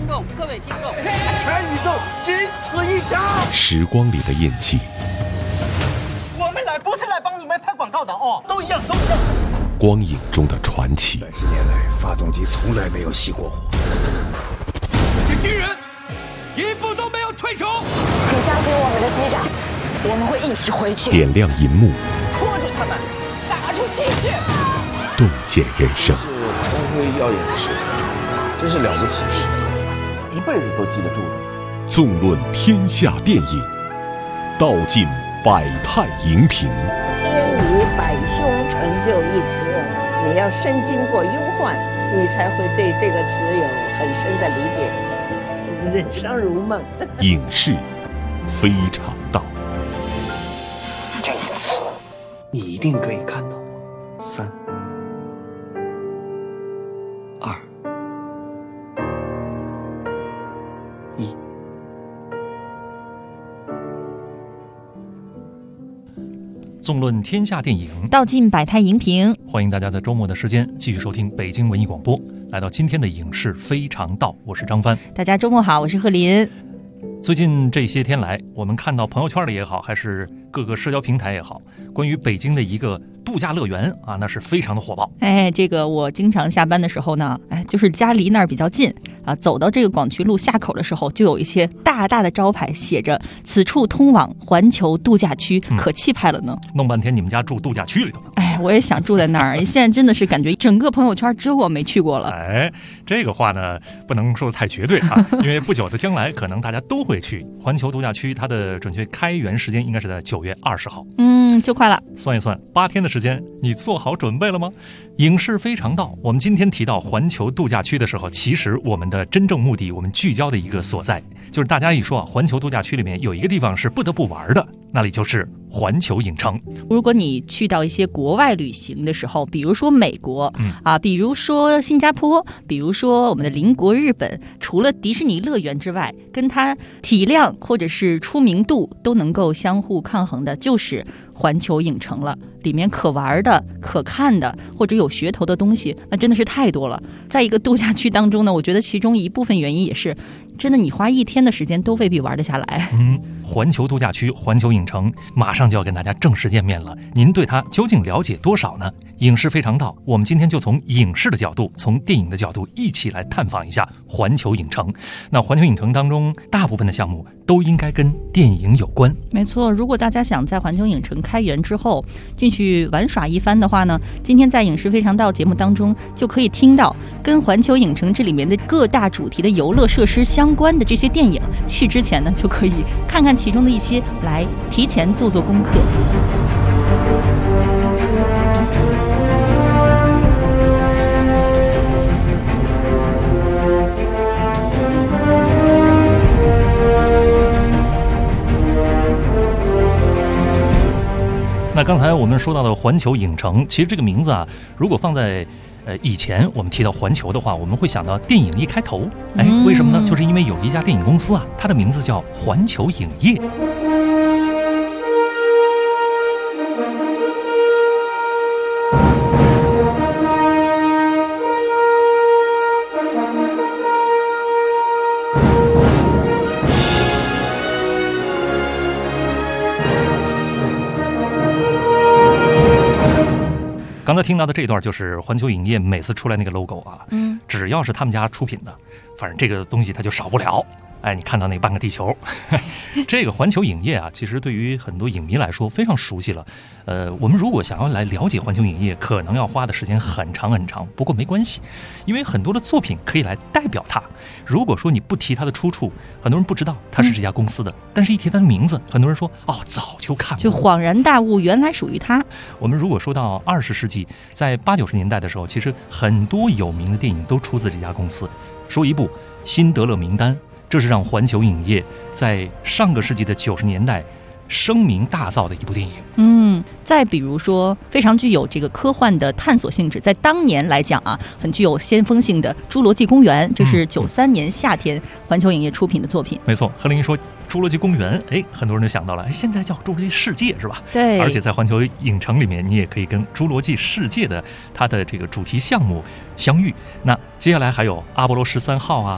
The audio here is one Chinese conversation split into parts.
众、各位听众， 全宇宙仅此一家。 时光里的印记， 我们来不是来帮你们拍广告的哦，都一样，都一样。 光影中的传奇。 30年来，发动机从来没有熄过火。 这些军人一步都没有退出。 请相信我们的机长，我们会一起回去。 点亮银幕， 拖住他们，打出气势， 洞见人生。 是光辉耀眼的事，真是了不起事，一辈子都记得住的。 纵论天下电影，道尽百态荧屏。 天理百凶，成就一词。你要深经过忧患，你才会对这个词有很深的理解。人生如梦。 影视非常道。 这一次， 你一定可以看到3、2、1。 纵论天下电影， 道尽百态荧屏。 欢迎大家在周末的时间继续收听北京文艺广播，来到今天的影视非常道，我是张帆。 大家周末好，我是贺林。 最近这些天来，我们看到朋友圈里也好，还是各个社交平台也好，关于北京的一个度假乐园啊，那是非常的火爆。 这个我经常下班的时候呢，就是家离那儿比较近啊，走到这个广渠路下口的时候，就有一些大大的招牌写着"此处通往环球度假区"，可气派了呢。 弄半天你们家住度假区里头呢。 我也想住在那儿。现在真的是感觉整个朋友圈只有我没去过了。 这个话呢不能说的太绝对啊，因为不久的将来可能大家都会去环球度假区，它的准确开园时间应该是在9月20号。 就快了。 算一算8天的时间，你做好准备了吗？影视非常道，我们今天提到环球度假区的时候，其实我们的真正目的，我们聚焦的一个所在，就是大家一说环球度假区里面有一个地方是不得不玩的，那里就是环球影城。 如果你去到一些国外旅行的时候，比如说美国比如说新加坡，比如说我们的邻国日本，除了迪士尼乐园之外，跟它体量或者是出名度都能够相互抗衡的，就是环球影城了。里面可玩的、可看的，或者有噱头的东西，那真的是太多了。在一个度假区当中呢，我觉得其中一部分原因也是，真的你花1天的时间都未必玩得下来。 环球度假区、环球影城马上就要跟大家正式见面了，您对它究竟了解多少呢？影视非常道，我们今天就从影视的角度，从电影的角度一起来探访一下环球影城。那环球影城当中大部分的项目都应该跟电影有关。 没错，如果大家想在环球影城开园之后进去玩耍一番的话呢，今天在影视非常道节目当中就可以听到跟环球影城这里面的各大主题的游乐设施相关的这些电影。去之前呢，就可以看看其中的一些，来提前做功课。 那刚才我们说到的环球影城，其实这个名字啊，如果放在以前我们提到环球的话，我们会想到电影一开头，为什么呢？就是因为有一家电影公司啊，它的名字叫环球影业。刚才听到的这段就是环球影业每次出来那个 logo 啊，只要是他们家出品的，反正这个东西它就少不了。你看到那半个地球，这个环球影业啊，其实对于很多影迷来说非常熟悉了。我们如果想要来了解环球影业，可能要花的时间很长很长。不过没关系，因为很多的作品可以来代表它。如果说你不提它的出处，很多人不知道它是这家公司的，但是一提它的名字，很多人说早就看过， 就恍然大悟，原来属于它。 我们如果说到20世纪，在80、90年代的时候，其实很多有名的电影都出自这家公司。说一部《辛德勒名单》，这是让环球影业在上个世纪的90年代声名大噪的一部电影。 再比如说非常具有这个科幻的探索性质，在当年来讲啊，很具有先锋性的《侏罗纪公园》，这是93年夏天环球影业出品的作品。 没错，贺林说侏罗纪公园，很多人就想到了，现在叫侏罗纪世界是吧？ 对， 而且在环球影城里面，你也可以跟侏罗纪世界的它的这个主题项目相遇。那接下来还有阿波罗13号啊，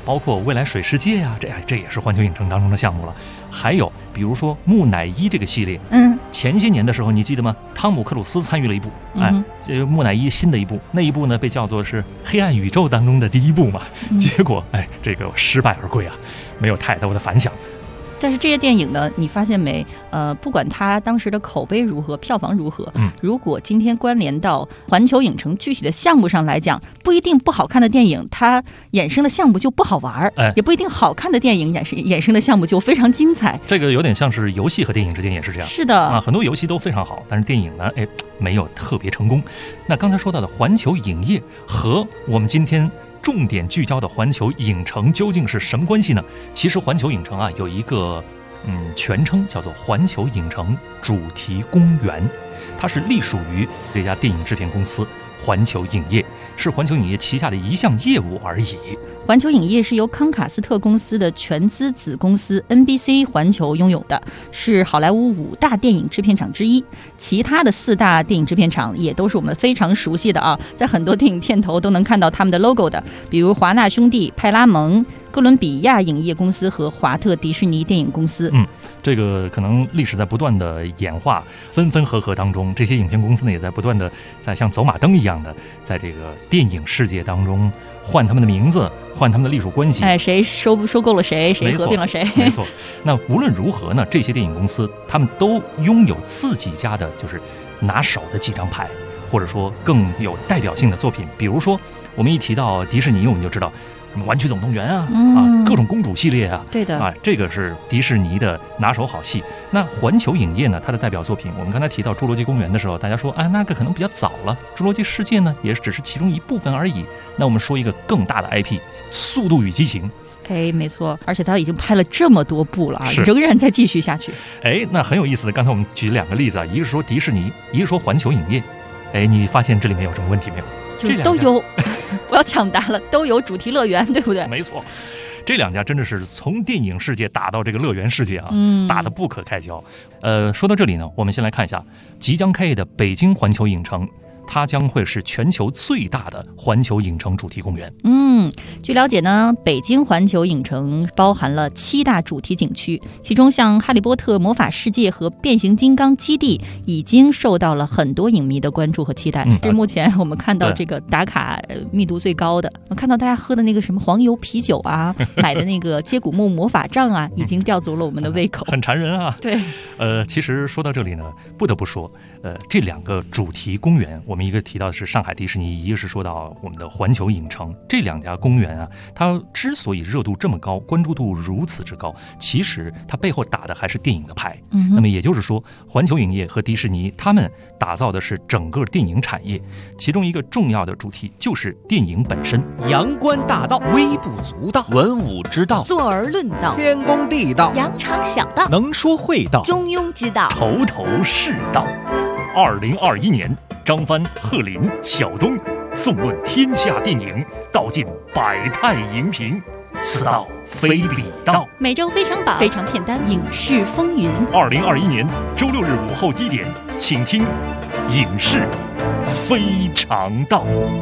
包括未来水世界呀，这也是环球影城当中的项目了。还有比如说木乃伊这个系列，前些年的时候你记得吗？汤姆克鲁斯参与了一部，这个木乃伊新的一部，那一部呢被叫做是黑暗宇宙当中的第一部嘛，结果这个失败而归啊，没有太多的反响。 但是这些电影呢，你发现没？不管它当时的口碑如何，票房如何，如果今天关联到环球影城具体的项目上来讲，不一定不好看的电影它衍生的项目就不好玩，也不一定好看的电影衍生的项目就非常精彩。 这个有点像是游戏和电影之间也是这样。 是的啊， 很多游戏都非常好，但是电影呢，没有特别成功。那刚才说到的环球影业和我们今天重点聚焦的环球影城究竟是什么关系呢？其实环球影城啊有一个全称叫做环球影城主题公园，它是隶属于这家电影制片公司环球影业，是环球影业旗下的一项业务而已。 环球影业是由康卡斯特公司的全资子公司 NBC 环球拥有的，是好莱坞5大电影制片厂之一。其他的4大电影制片厂也都是我们非常熟悉的啊，在很多电影片头都能看到他们的 logo 的，比如华纳兄弟、派拉蒙、哥伦比亚影业公司和华特迪士尼电影公司。 这个可能历史在不断的演化，分分合合当中，这些影片公司呢也在不断的在像走马灯一样的在这个电影世界当中换他们的名字，换他们的隶属关系。谁收购了谁，谁合并了谁。 没错。那无论如何呢，这些电影公司他们都拥有自己家的就是拿手的几张牌，或者说更有代表性的作品。比如说我们一提到迪士尼，我们就知道玩具总动员啊，各种公主系列啊， 对的这个是迪士尼的拿手好戏。那环球影业呢，它的代表作品，我们刚才提到侏罗纪公园的时候，大家说那个可能比较早了，侏罗纪世界呢也只是其中一部分而已。那我们说一个更大的 IP， 速度与激情。 没错，而且他已经拍了这么多部了，仍然在继续下去。 那很有意思的，刚才我们举了2个例子啊，一个是说迪士尼，一个说环球影业。你发现这里面有什么问题没有？ 就都有，我要抢答了，都有主题乐园，对不对？ 没错，这2家真的是从电影世界打到这个乐园世界啊，打得不可开交。说到这里呢，我们先来看一下即将开业的北京环球影城，它将会是全球最大的环球影城主题公园。 据了解呢，北京环球影城包含了7大主题景区，其中像哈利波特魔法世界和变形金刚基地已经受到了很多影迷的关注和期待。这是目前我们看到这个打卡密度最高的。我看到大家喝的那个什么黄油啤酒啊，买的那个接骨木魔法杖啊，已经吊足了我们的胃口， 很馋人啊。 对， 其实说到这里呢，不得不说，这2个主题公园，我们一个提到的是上海迪士尼，一个是说到我们的环球影城。这2家公园啊，它之所以热度这么高，关注度如此之高，其实它背后打的还是电影的牌。那么也就是说，环球影业和迪士尼他们打造的是整个电影产业，其中一个重要的主题就是电影本身。 阳关大道，微不足道；文武之道， 坐而论道； 天公地道， 羊肠小道； 能说会道， 中庸之道， 头头是道。2021年，张帆、贺林、小东纵论天下电影，道尽百态荧屏，此道非彼道。 每周非常榜、非常片单、影视风云。 2021年周6日午后1点，请听影视非常道。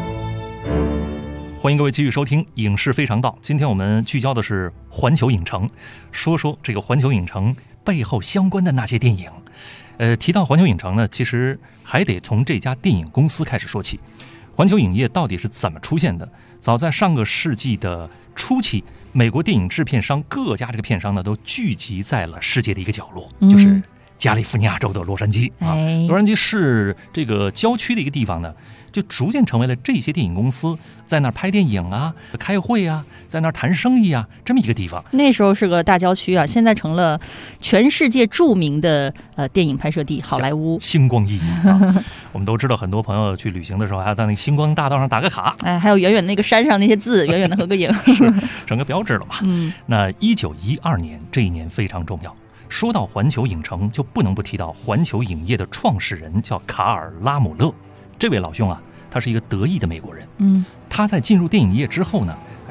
欢迎各位继续收听影视非常道。今天我们聚焦的是环球影城，说说这个环球影城背后相关的那些电影。提到环球影城呢，其实还得从这家电影公司开始说起。环球影业到底是怎么出现的？早在上个世纪的初期，美国电影制片商各家这个片商呢，都聚集在了世界的一个角落，就是加利福尼亚州的洛杉矶啊。洛杉矶是这个郊区的一个地方呢，就逐渐成为了这些电影公司在那儿拍电影啊、开会啊、在那儿谈生意啊这么一个地方。 那时候是个大郊区啊，现在成了全世界著名的电影拍摄地——好莱坞， 星光熠熠啊。我们都知道，很多朋友去旅行的时候，还要到那个星光大道上打个卡， 还有远远那个山上那些字，远远的合个影， 是成个标志了嘛。那1912年这一年非常重要。说到环球影城，就不能不提到环球影业的创始人叫卡尔·拉姆勒。这位老兄啊，他是一个德裔的美国人。他在进入电影业之后呢，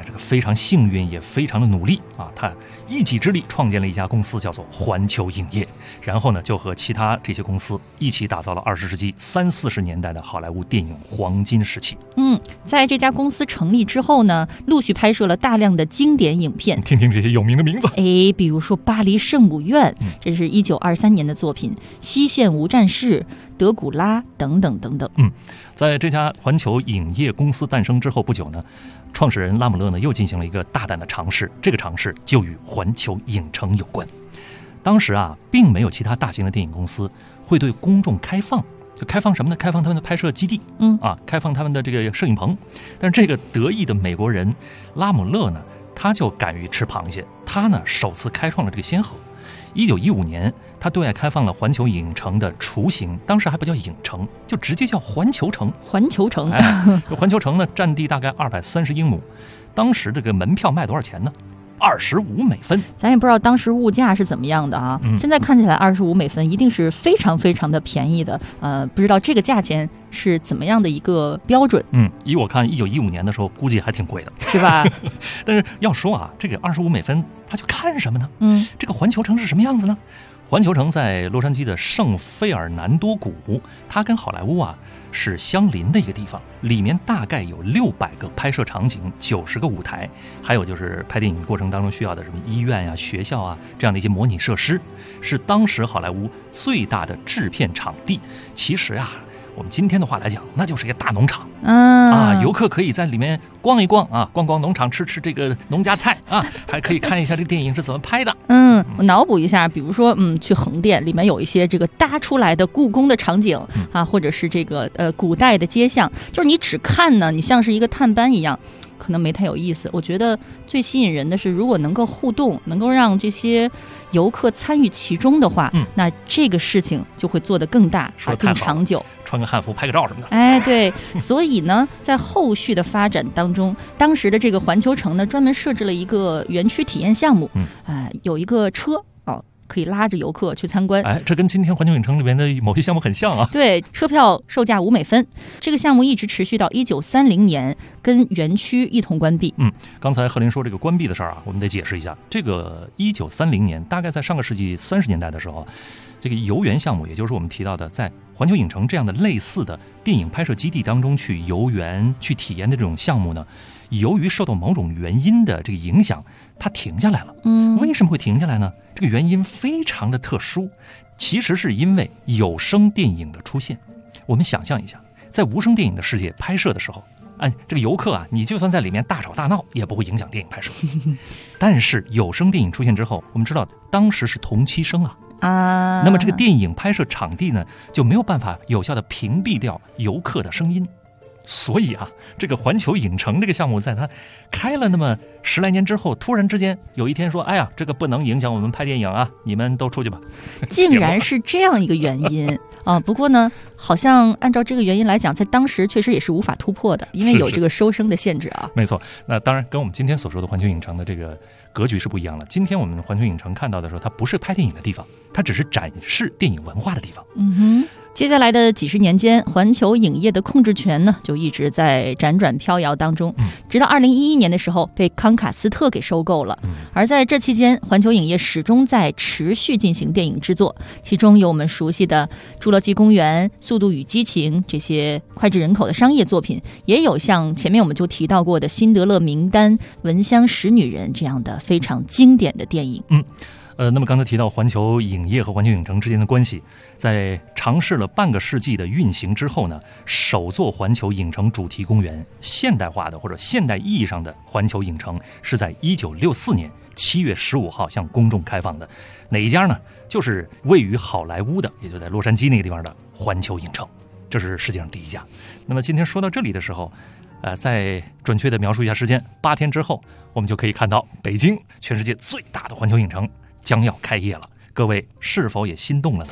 这个非常幸运，也非常的努力啊，他一己之力创建了一家公司，叫做环球影业。然后呢，就和其他这些公司一起打造了20世纪30、40年代的好莱坞电影黄金时期。 在这家公司成立之后呢，陆续拍摄了大量的经典影片。 听听这些有名的名字， 比如说《巴黎圣母院》，这是1923年的作品，《西线无战事》、德古拉等等等等。 在这家环球影业公司诞生之后不久呢，创始人拉姆勒呢又进行了一个大胆的尝试，这个尝试就与环球影城有关。当时啊，并没有其他大型的电影公司会对公众开放，就开放什么呢？开放他们的拍摄基地，开放他们的这个摄影棚。但是这个得意的美国人拉姆勒呢，他就敢于吃螃蟹，他呢首次开创了这个先河。1915年，他对外开放了环球影城的雏形，当时还不叫影城，就直接叫环球城。 环球城， 环球城呢，占地大概230英亩，当时这个门票卖多少钱呢？25美分。 咱也不知道当时物价是怎么样的啊。现在看起来25美分一定是非常非常的便宜的。不知道这个价钱是怎么样的一个标准？ 以我看，1915年的时候估计还挺贵的， 是吧？ 但是要说啊，这个25美分，他去看什么呢？这个环球城是什么样子呢？环球城在洛杉矶的圣费尔南多谷，它跟好莱坞啊是相邻的一个地方，里面大概有600个拍摄场景，90个舞台，还有就是拍电影过程当中需要的什么医院啊、学校啊这样的一些模拟设施，是当时好莱坞最大的制片场地。其实啊，我们今天的话来讲，那就是一个大农场游客可以在里面逛一逛啊，逛逛农场，吃吃这个农家菜啊，还可以看一下这个电影是怎么拍的。 我脑补一下，比如说去横店，里面有一些这个搭出来的故宫的场景啊，或者是这个古代的街巷，就是你只看呢，你像是一个探班一样，可能没太有意思。我觉得最吸引人的是，如果能够互动，能够让这些游客参与其中的话，那这个事情就会做得更大，更长久。 穿个汉服拍个照什么的。 对，所以呢，在后续的发展当中，当时的这个环球城呢，专门设置了一个园区体验项目，有一个车可以拉着游客去参观。 这跟今天环球影城里面的某些项目很像啊。 对，车票售价5美分。这个项目一直持续到1930年，跟园区一同关闭。 刚才贺林说这个关闭的事儿啊，我们得解释一下。这个1930年，大概在上个世纪30年代的时候，这个游园项目，也就是我们提到的在环球影城这样的类似的电影拍摄基地当中去游园、去体验的这种项目呢，由于受到某种原因的这个影响，它停下来了。为什么会停下来呢？这个原因非常的特殊，其实是因为有声电影的出现。我们想象一下，在无声电影的世界拍摄的时候，这个游客啊，你就算在里面大吵大闹，也不会影响电影拍摄。但是有声电影出现之后，我们知道当时是同期声那么这个电影拍摄场地呢，就没有办法有效的屏蔽掉游客的声音。所以啊，这个环球影城这个项目在它开了那么10来年之后，突然之间有一天说，哎呀，这个不能影响我们拍电影啊，你们都出去吧。 竟然是这样一个原因不过呢，好像按照这个原因来讲，在当时确实也是无法突破的，因为有这个收声的限制啊。 没错，那当然跟我们今天所说的环球影城的这个格局是不一样了。今天我们环球影城看到的时候，它不是拍电影的地方，它只是展示电影文化的地方。 接下来的几十年间，环球影业的控制权呢，就一直在辗转飘摇当中，直到2011年的时候被康卡斯特给收购了。而在这期间，环球影业始终在持续进行电影制作，其中有我们熟悉的《侏罗纪公园》、《速度与激情》这些脍炙人口的商业作品，也有像前面我们就提到过的《辛德勒名单》、《闻香识女人》这样的非常经典的电影。 那么刚才提到环球影业和环球影城之间的关系，在尝试了半个世纪的运行之后呢，首座环球影城主题公园，现代化的或者现代意义上的环球影城，是在1964年7月15号向公众开放的。哪一家呢？就是位于好莱坞的，也就在洛杉矶那个地方的环球影城，这是世界上第一家。那么今天说到这里的时候，再准确的描述一下时间，8天之后，我们就可以看到北京全世界最大的环球影城将要开业了，各位是否也心动了呢？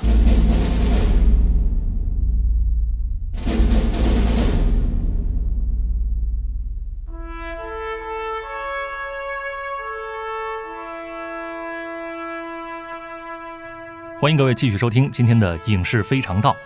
欢迎各位继续收听今天的影视非常道。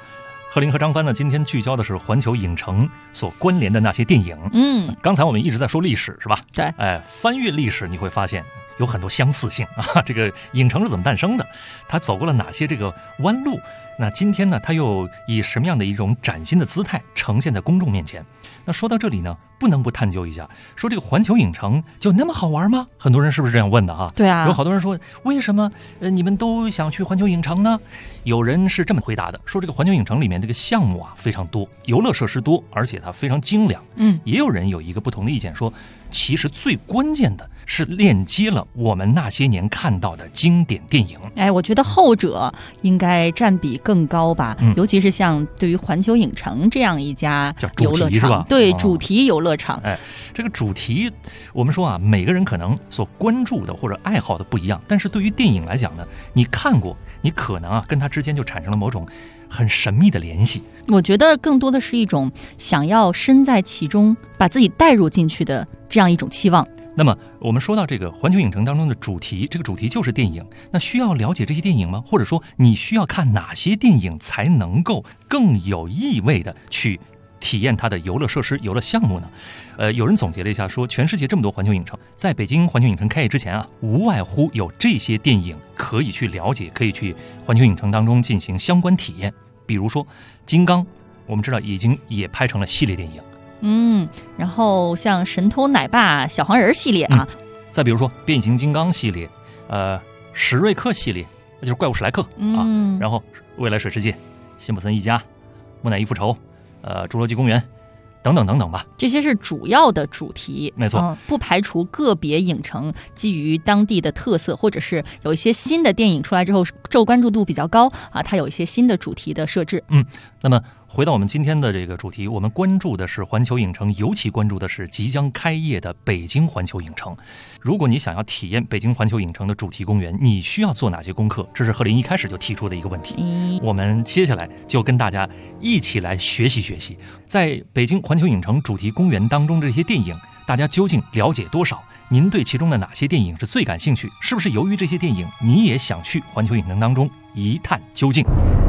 贺林和张帆呢，今天聚焦的是环球影城所关联的那些电影。刚才我们一直在说历史，是吧？ 对， 翻阅历史你会发现有很多相似性啊。这个影城是怎么诞生的？它走过了哪些这个弯路？那今天呢，它又以什么样的一种崭新的姿态呈现在公众面前？那说到这里呢，不能不探究一下，说这个环球影城就那么好玩吗？很多人是不是这样问的啊？ 对啊， 有好多人说，为什么你们都想去环球影城呢？有人是这么回答的，说这个环球影城里面这个项目啊非常多，游乐设施多，而且它非常精良。也有人有一个不同的意见，说其实最关键的是链接了我们那些年看到的经典电影。 我觉得后者应该占比更高吧，尤其是像对于环球影城这样一家游乐场，对，主题游乐场。 这个主题我们说啊，每个人可能所关注的或者爱好的不一样，但是对于电影来讲呢，你看过，你可能跟它之间就产生了某种很神秘的联系。 我觉得更多的是一种想要身在其中，把自己带入进去的这样一种期望。 那么我们说到这个环球影城当中的主题，这个主题就是电影，那需要了解这些电影吗？或者说你需要看哪些电影才能够更有意味的去体验它的游乐设施、游乐项目呢？有人总结了一下说，全世界这么多环球影城，在北京环球影城开业之前啊，无外乎有这些电影可以去了解，可以去环球影城当中进行相关体验。比如说金刚，我们知道已经也拍成了系列电影。 然后像神偷奶爸、小黄人系列啊， 再比如说变形金刚系列，史瑞克系列，那就是怪物史莱克啊，然后未来水世界、辛普森一家、木乃伊复仇，侏罗纪公园等等等等吧。这些是主要的主题， 没错， 不排除个别影城基于当地的特色，或者是有一些新的电影出来之后受关注度比较高啊，它有一些新的主题的设置。 那么回到我们今天的这个主题，我们关注的是环球影城，尤其关注的是即将开业的北京环球影城。如果你想要体验北京环球影城的主题公园，你需要做哪些功课？这是贺林一开始就提出的一个问题。我们接下来就跟大家一起来学习学习，在北京环球影城主题公园当中这些电影，大家究竟了解多少？您对其中的哪些电影是最感兴趣？是不是由于这些电影，你也想去环球影城当中一探究竟？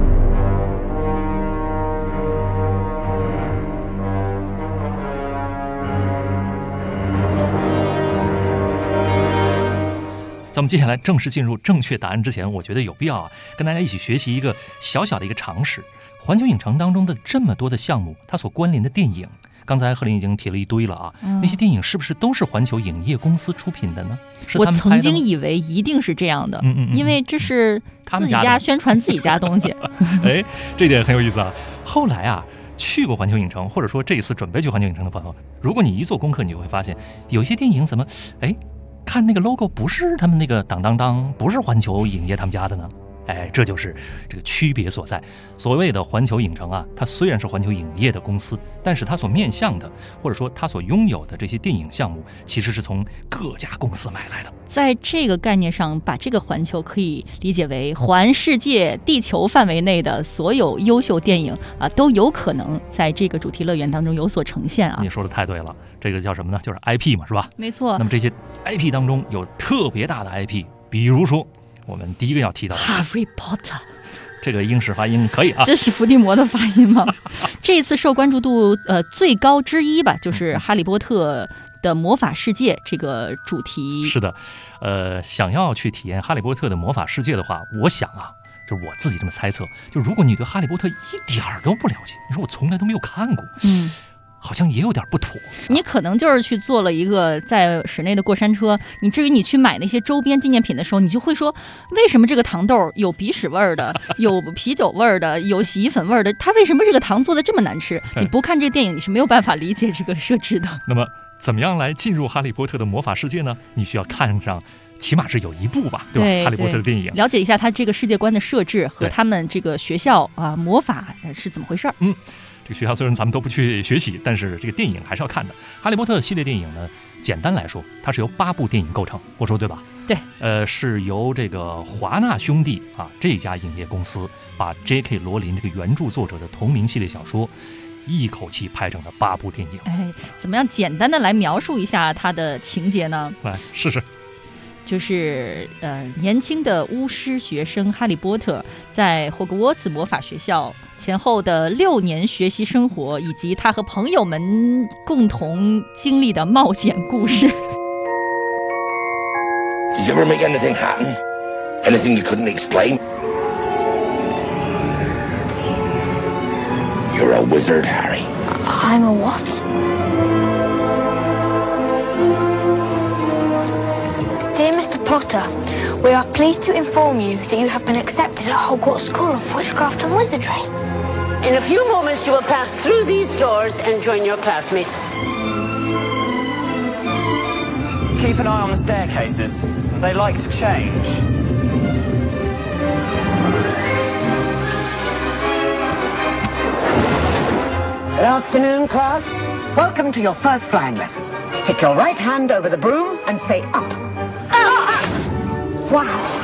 在我们接下来正式进入正确答案之前，我觉得有必要跟大家一起学习一个小小的一个常识。环球影城当中的这么多的项目，它所关联的电影，刚才贺林已经提了一堆了啊，那些电影是不是都是环球影业公司出品的呢？是他们拍的吗？ 我曾经以为一定是这样的，因为这是自己家宣传自己家东西。 这点很有意思啊。后来啊，去过环球影城，或者说这一次准备去环球影城的朋友，如果你一做功课，你就会发现有一些电影怎么看那个 logo 不是他们那个当当当，不是环球影业他们家的呢？这就是这个区别所在。所谓的环球影城啊，它虽然是环球影业的公司，但是它所面向的，或者说它所拥有的这些电影项目，其实是从各家公司买来的。 在这个概念上，把这个环球可以理解为环世界、地球范围内的所有优秀电影啊，都有可能在这个主题乐园当中有所呈现啊。 你说的太对了，这个叫什么呢？就是 IP 嘛，是吧？ 没错。 那么这些 IP 当中有特别大的 IP， 比如说我们第一个要提到的 Harry Potter， 这个英式发音可以啊。 这是伏地魔的发音吗？这次受关注度最高之一吧，就是哈利波特的魔法世界这个主题。 是的，想要去体验哈利波特的魔法世界的话，我想啊，就是我自己这么猜测，就如果你对哈利波特一点都不了解，你说我从来都没有看过，好像也有点不妥。 你可能就是去做了一个在室内的过山车，你至于你去买那些周边纪念品的时候，你就会说，为什么这个糖豆有鼻屎味儿的，有啤酒味儿的，有洗衣粉味儿的，它为什么这个糖做的这么难吃？你不看这个电影，你是没有办法理解这个设置的。 那么怎么样来进入哈利波特的魔法世界呢？你需要看上起码是有一部吧，对吧？哈利波特的电影， 了解一下它这个世界观的设置和他们这个学校魔法是怎么回事。 这个学校虽然咱们都不去学习，但是这个电影还是要看的。哈利波特系列电影呢，简单来说，它是由8部电影构成，我说对吧？ 对， 是由这个华纳兄弟这家影业公司把 J.K. 罗琳这个原著作者的同名系列小说一口气拍成的8部电影。 怎么样简单的来描述一下它的情节呢？ 来试试。 就是年轻的巫师学生哈利波特在霍格沃茨魔法学校前后的6年学习生活，以及他和朋友们共同经历的冒险故事。 Did you ever make anything happen? Anything you couldn't explain? You're a wizard, Harry. I'm a what? Dear Mr. Potter, we are pleased to inform you that you have been accepted at Hogwarts School of Witchcraft and Wizardry. In a few moments, you will pass through these doors and join your classmates. Keep an eye on the staircases. They like to change. Good afternoon, class. Welcome to your first flying lesson. Stick your right hand over the broom and say up. Wow.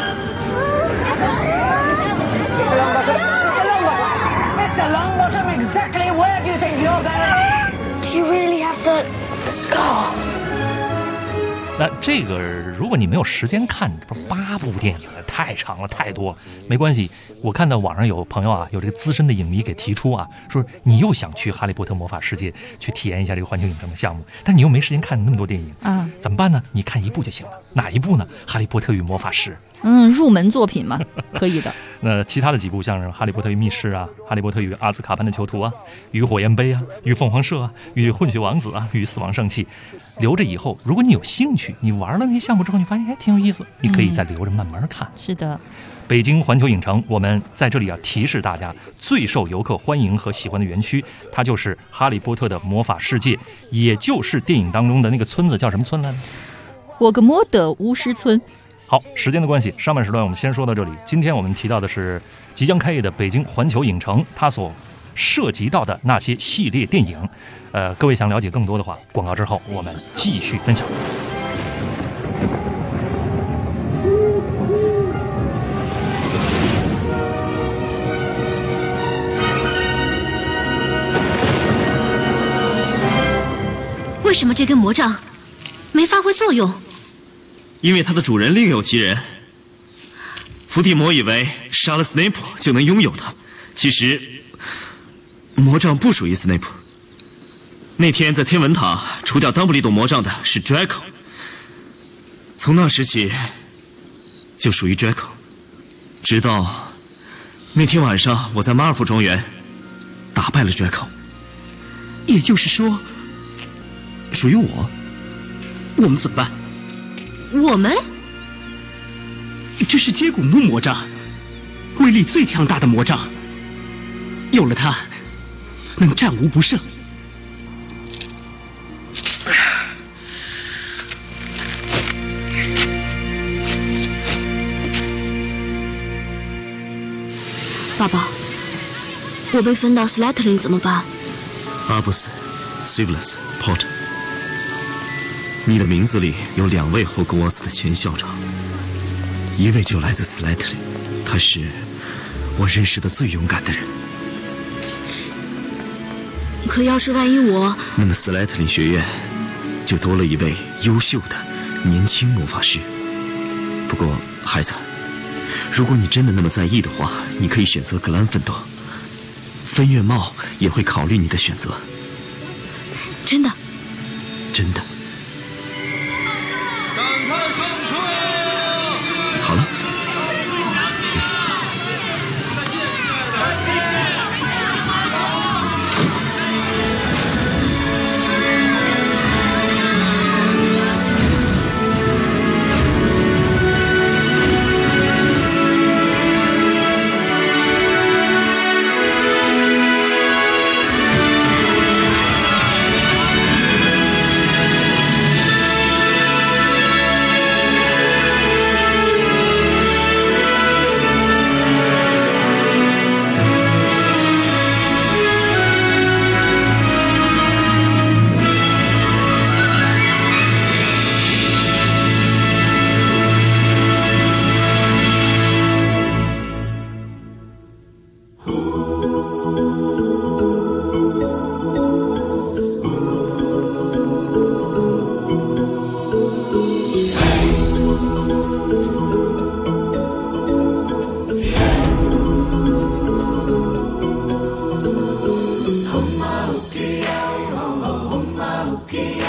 Mr. Longbottom, exactly where do you think you're going? Do you really have the scar? 那这个如果你没有时间看，这不8部电影太长了，太多，没关系。我看到网上有朋友啊，有这个资深的影迷给提出啊，说你又想去哈利波特魔法世界去体验一下这个环球影城的项目，但你又没时间看那么多电影啊，怎么办呢？你看一部就行了，哪一部呢？哈利波特与魔法师。 入门作品嘛，可以的。 那其他的几部像是《哈利波特与密室》啊，《哈利波特与阿兹卡班的囚徒》啊，《与火焰杯》啊，《与凤凰社》啊，《与混血王子》啊，《与死亡圣器》，留着以后，如果你有兴趣，你玩了那些项目之后，你发现挺有意思，你可以再留着慢慢看。 是的。 北京环球影城，我们在这里要提示大家，最受游客欢迎和喜欢的园区，它就是哈利波特的魔法世界，也就是电影当中的那个村子，叫什么村来着？ 霍格莫德巫师村。 好，时间的关系，上半时段我们先说到这里。今天我们提到的是即将开业的北京环球影城，它所涉及到的那些系列电影。各位想了解更多的话，广告之后我们继续分享。 为什么这根魔杖没发挥作用？ 因为它的主人另有其人。伏地魔以为杀了斯内普就能拥有它，其实魔杖不属于斯内普。那天在天文塔除掉邓布利多魔杖的是 Draco， 从那时起就属于 Draco， 直到那天晚上我在马尔福庄园打败了 Draco。 也就是说属于我，我们怎么办？ 我们？ 这是接骨木魔杖，威力最强大的魔杖，有了它，能战无不胜。 爸爸，我被分到斯莱特林怎么办？ 阿布斯、Severus Potter， 你的名字里有2位霍格沃茨的前校长，一位就来自斯莱特林，他是我认识的最勇敢的人。 可要是万一我…… 那么斯莱特林学院就多了一位优秀的年轻魔法师。不过孩子，如果你真的那么在意的话，你可以选择格兰芬多，分院帽也会考虑你的选择。 真的？ 真的。好了。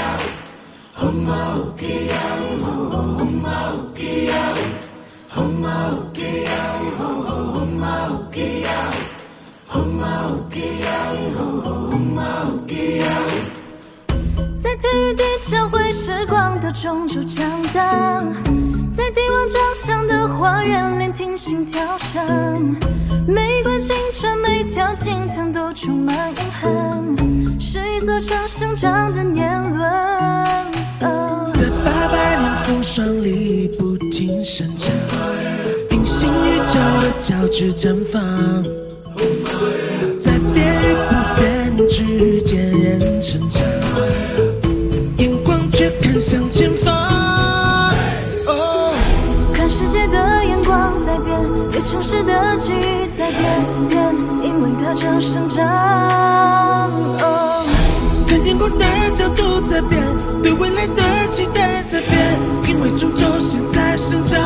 在体育地交汇时光的中秋长大，在帝王掌上的花园聆听心跳声，每一块青春每条青藤都充满永恒，是一座城生长的年轮。 在800年风霜里不停生长，隐形宇宙的交织绽放，在变与不变之间人成长，眼光却看向前方。 看世界的眼光在变，对城市的记忆在变，因为它正生长。 看天空的角度在变，对未来的期待在变，因为终究现在生长。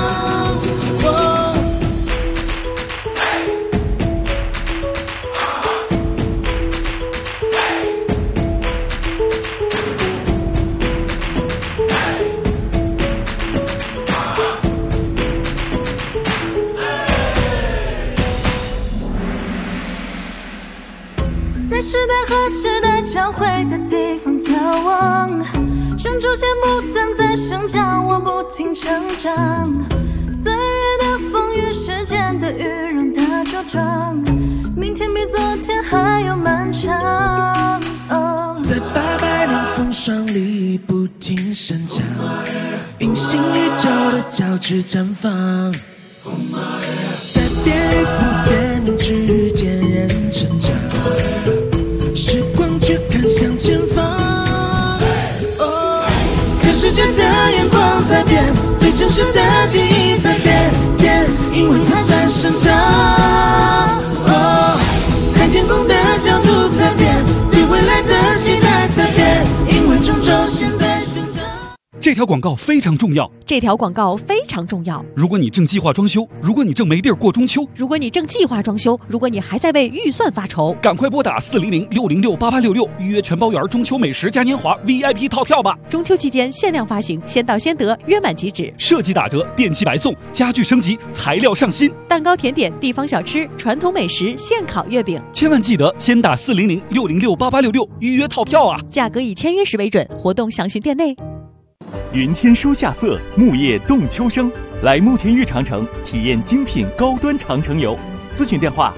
在时代和时代交汇的地方眺望，中秋线不断在生长，我不停成长。岁月的风雨，时间的雨，让它茁壮，明天比昨天还要漫长。 在800年风霜里不停生长，隐形宇宙的交织绽放，在变与不变之间人成长，时光却看向前方。看世界的眼光在变，对城市的记忆在变，因为它在生长。看天空的角度在变，对未来的期待在变，因为终究现在生长。 这条广告非常重要。 这条广告非常重要。 如果你正计划装修，如果你正没地儿过中秋， 如果你正计划装修，如果你还在为预算发愁， 赶快拨打400-606-8866预约全包园中秋美食嘉年华 VIP 套票吧！ 中秋期间限量发行，先到先得，约满即止。 设计打折，电器白送，家具升级，材料上新， 蛋糕、甜点、地方小吃、传统美食、现烤月饼， 千万记得先打400-606-8866预约套票啊！ 价格以签约时为准，活动详询店内。 云天收夏色，木叶动秋声。来慕田峪长城体验精品高端长城游，咨询电话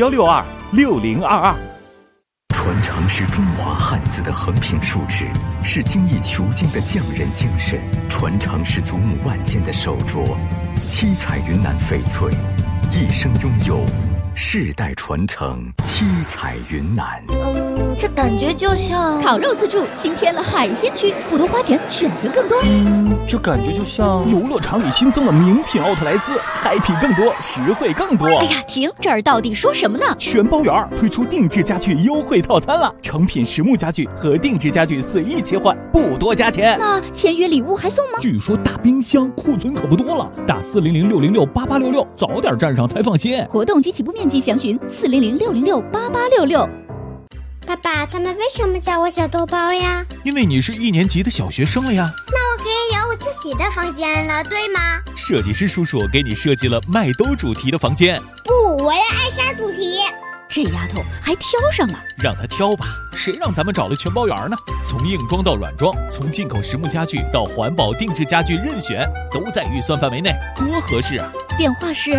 61626022。 传承是中华汉字的横平竖直，是精益求精的匠人精神；传承是祖母万间的手镯，七彩云南翡翠，一生拥有，世代传承，七彩云南。 这感觉就像烤肉自助新添了海鲜区，不多花钱，选择更多。 这感觉就像游乐场里新增了名品奥特莱斯，happy更多，实惠更多。 哎呀，停！这儿到底说什么呢？ 全包园推出定制家具优惠套餐了，成品实木家具和定制家具随意切换，不多加钱。 那签约礼物还送吗？ 据说大冰箱库存可不多了，打400-606-8866，早点站上才放心。 活动及起步面积详询400-606-8866。 爸爸，他们为什么叫我小豆包呀？ 因为你是1年级的小学生了呀。 那我可以有我自己的房间了，对吗？ 设计师叔叔给你设计了麦兜主题的房间。 不，我要艾莎主题。 这丫头还挑上了， 让她挑吧，谁让咱们找了全包园呢？从硬装到软装，从进口实木家具到环保定制家具，任选都在预算范围内，多合适啊！ 电话是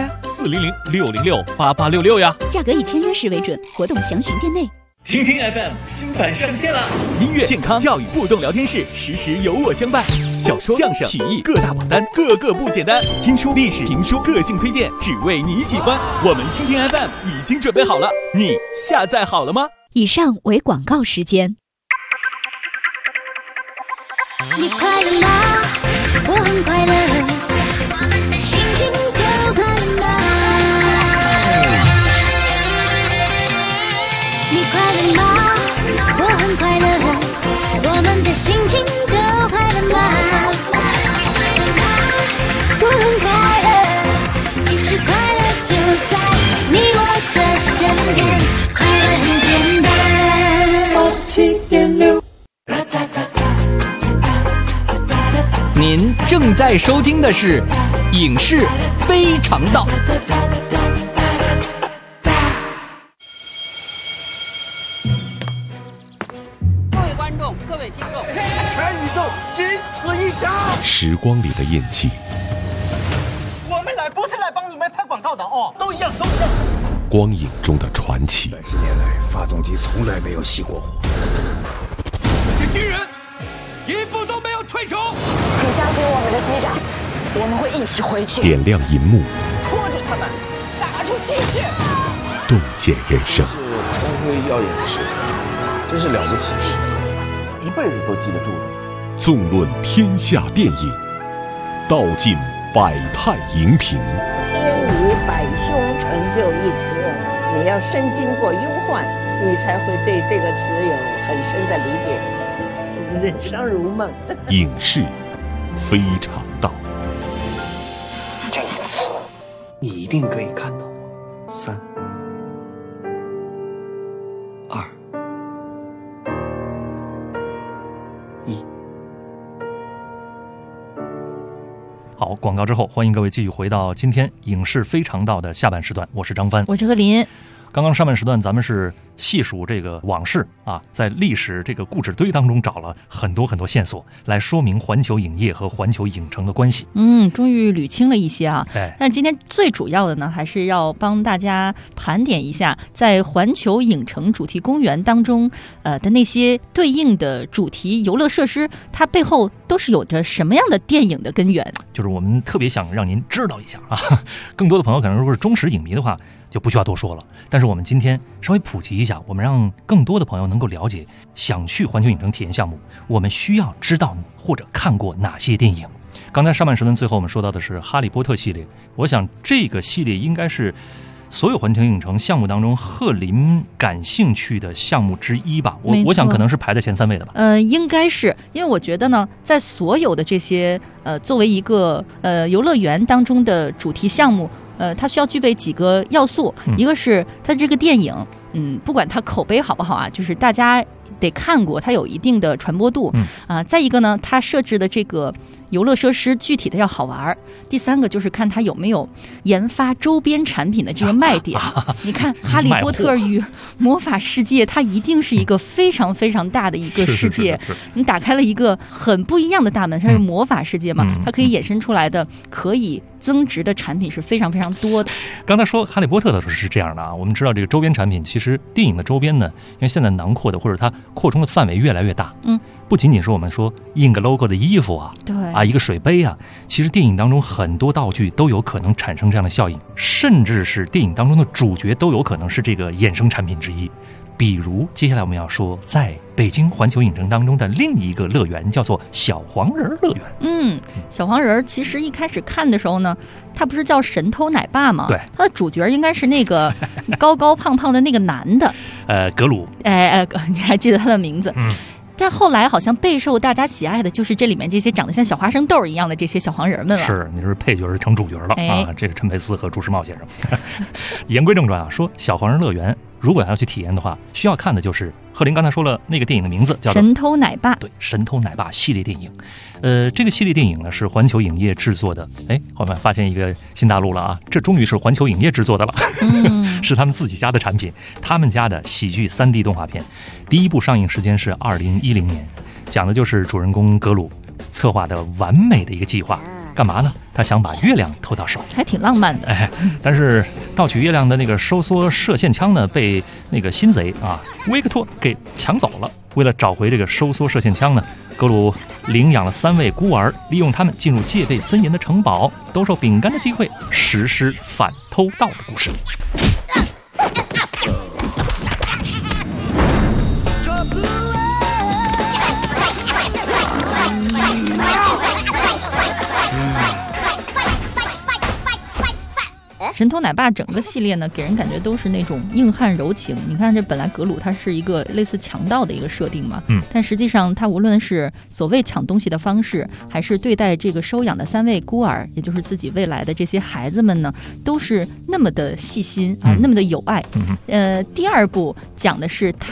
400-606-8866呀。 价格以签约时为准，活动详询店内。 听听 FM 新版上线了，音乐、健康、教育、互动聊天室，时时有我相伴。小说、相声、曲艺各大榜单，个个不简单。听书、历史、评书，个性推荐，只为你喜欢。我们听听 FM 已经准备好了，你下载好了吗？ 以上为广告时间。 你快乐吗？我很快乐，我们的心情都快乐吗？你快乐吗？我很快乐，我们的心情都快乐吗？我很快乐，其实快乐就在你我的身边，快乐很简单。 7.6，啦哒哒哒。 您正在收听的是《影视非常道》。 各位观众，各位听众， 全宇宙仅此一家。 时光里的印记， 我们来不是来帮你们拍广告的哦，都一样，都一样。 光影中的传奇。 30年来，发动机从来没有熄过火。 这些军人一步都没有退出。 请相信我们的机长，我们会一起回去。 点亮银幕， 拖住他们，打出去去。 洞见人生。 是光辉耀眼的事情，真是了不起事，一辈子都记得住的。 纵论天下电影，道尽百态荧屏。 天以百凶成就一词，你要深经过忧患，你才会对这个词有很深的理解。人生如梦。 影视非常道。 这一次，你一定可以看到我。3、2、1。 好，广告之后，欢迎各位继续回到今天影视非常道的下半时段，我是张帆， 我是何林。 刚刚上半时段咱们是细数这个往事啊，在历史这个故纸堆当中找了很多线索，来说明环球影业和环球影城的关系。 终于捋清了一些啊。但今天最主要的呢，还是要帮大家盘点一下，在环球影城主题公园当中的那些对应的主题游乐设施，它背后都是有着什么样的电影的根源。 就是我们特别想让您知道一下啊，更多的朋友可能如果是忠实影迷的话就不需要多说了，但是我们今天稍微普及一下，我们让更多的朋友能够了解，想去环球影城体验项目，我们需要知道或者看过哪些电影。刚才上半时段最后我们说到的是哈利波特系列，我想这个系列应该是所有环球影城项目当中贺林感兴趣的项目之一吧，我想可能是排在前3位的吧。 应该是，因为我觉得呢，在所有的这些作为一个游乐园当中的主题项目，它需要具备几个要素，一个是它这个电影，不管它口碑好不好啊，就是大家得看过，它有一定的传播度，再一个呢，它设置的这个游乐设施具体的要好玩，第3个就是看它有没有研发周边产品的这个卖点。你看哈利波特与魔法世界，它一定是一个非常非常大的一个世界，你打开了一个很不一样的大门，它是魔法世界嘛，它可以衍生出来的可以增值的产品是非常非常多的。 刚才说哈利波特的时候是这样的啊，我们知道这个周边产品，其实电影的周边呢，因为现在囊括的或者它扩充的范围越来越大，不仅仅是我们说印个 logo 的衣服啊， 对啊，一个水杯啊，其实电影当中很多道具都有可能产生这样的效应，甚至是电影当中的主角都有可能是这个衍生产品之一。比如接下来我们要说在北京环球影城当中的另一个乐园叫做小黄人乐园。 小黄人其实一开始看的时候呢，他不是叫神偷奶爸吗？ 对， 他的主角应该是那个高高胖胖的那个男的格鲁。 你还记得他的名字？但后来好像备受大家喜爱的就是这里面这些长得像小花生豆一样的这些小黄人们了。 是，你是配角是成主角了啊！这是陈佩斯和朱时茂先生。言归正传啊，说小黄人乐园如果要去体验的话，需要看的就是贺林刚才说了那个电影的名字叫做《 神偷奶爸》。 对，神偷奶爸系列电影。这个系列电影呢是环球影业制作的。后面发现一个新大陆了啊，这终于是环球影业制作的了，是他们自己家的产品，他们家的喜剧3D 动画片。第一部上映时间是2010年，讲的就是主人公格鲁策划的完美的一个计划。干嘛呢？他想把月亮偷到手， 还挺浪漫的。 但是盗取月亮的那个收缩射线枪呢，被那个新贼啊维克托给抢走了。为了找回这个收缩射线枪呢，格鲁领养了3位孤儿，利用他们进入戒备森严的城堡，兜售饼干的机会，实施反偷盗的故事。 神偷奶爸整个系列呢，给人感觉都是那种硬汉柔情。你看，这本来格鲁他是一个类似强盗的一个设定嘛，但实际上他无论是所谓抢东西的方式，还是对待这个收养的3位孤儿，也就是自己未来的这些孩子们呢，都是那么的细心啊，那么的有爱。第2部讲的是他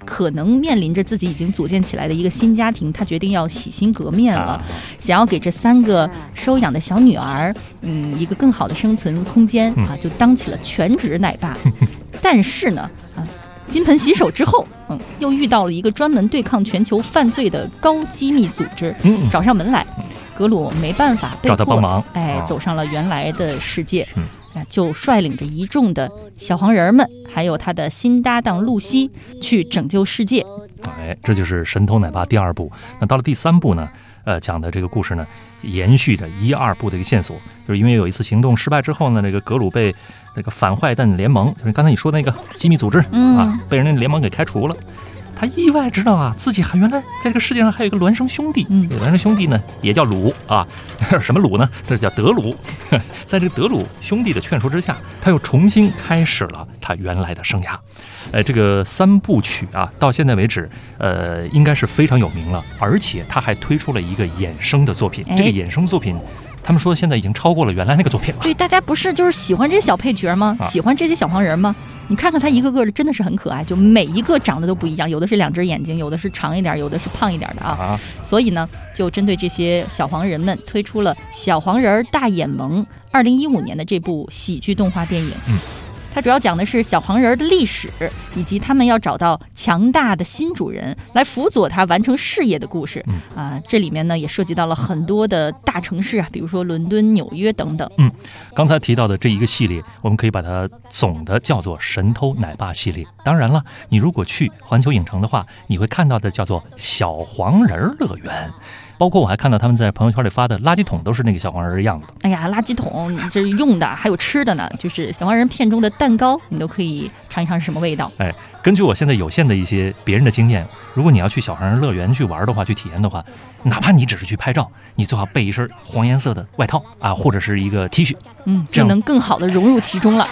可能面临着自己已经组建起来的一个新家庭，他决定要洗心革面了，想要给这3个收养的小女儿，一个更好的生存空间啊，就当起了全职奶爸。但是呢，金盆洗手之后，又遇到了一个专门对抗全球犯罪的高机密组织，找上门来。格鲁没办法，被迫找他帮忙， 走上了原来的世界，就率领着一众的小黄人们，还有他的新搭档露西，去拯救世界。 这就是《神偷奶爸》第2部。那到了第3部呢，讲的这个故事呢，延续着1、2部的一个线索，就是因为有一次行动失败之后呢，这个格鲁被那个反坏蛋联盟，就是刚才你说的那个机密组织被人家联盟给开除了。他意外知道啊，自己原来在这个世界上还有一个孪生兄弟。这个孪生兄弟呢，也叫鲁啊，什么鲁呢？这叫德鲁。在这个德鲁兄弟的劝说之下，他又重新开始了他原来的生涯。这个3部曲啊，到现在为止，应该是非常有名了，而且他还推出了一个衍生的作品。这个衍生作品，他们说现在已经超过了原来那个作品了。 对，大家不是就是喜欢这些小配角吗？喜欢这些小黄人吗？你看看他一个个的真的是很可爱，就每一个长得都不一样，有的是2只眼睛，有的是长一点，有的是胖一点的啊。所以呢，就针对这些小黄人们推出了《小黄人大眼萌》2015年的这部喜剧动画电影。它主要讲的是小黄人的历史，以及他们要找到强大的新主人来辅佐他完成事业的故事。这里面呢也涉及到了很多的大城市啊，比如说伦敦、纽约等等。 刚才提到的这一个系列，我们可以把它总的叫做神偷奶爸系列。当然了，你如果去环球影城的话，你会看到的叫做小黄人乐园。包括我还看到他们在朋友圈里发的垃圾桶都是那个小黄人的样子。 哎呀，垃圾桶这是用的，还有吃的呢，就是小黄人片中的蛋糕，你都可以尝一尝是什么味道。 根据我现在有限的一些别人的经验，如果你要去小黄人乐园去玩的话，去体验的话，哪怕你只是去拍照，你最好备一身黄颜色的外套啊，或者是一个 T 恤， 就能更好的融入其中了。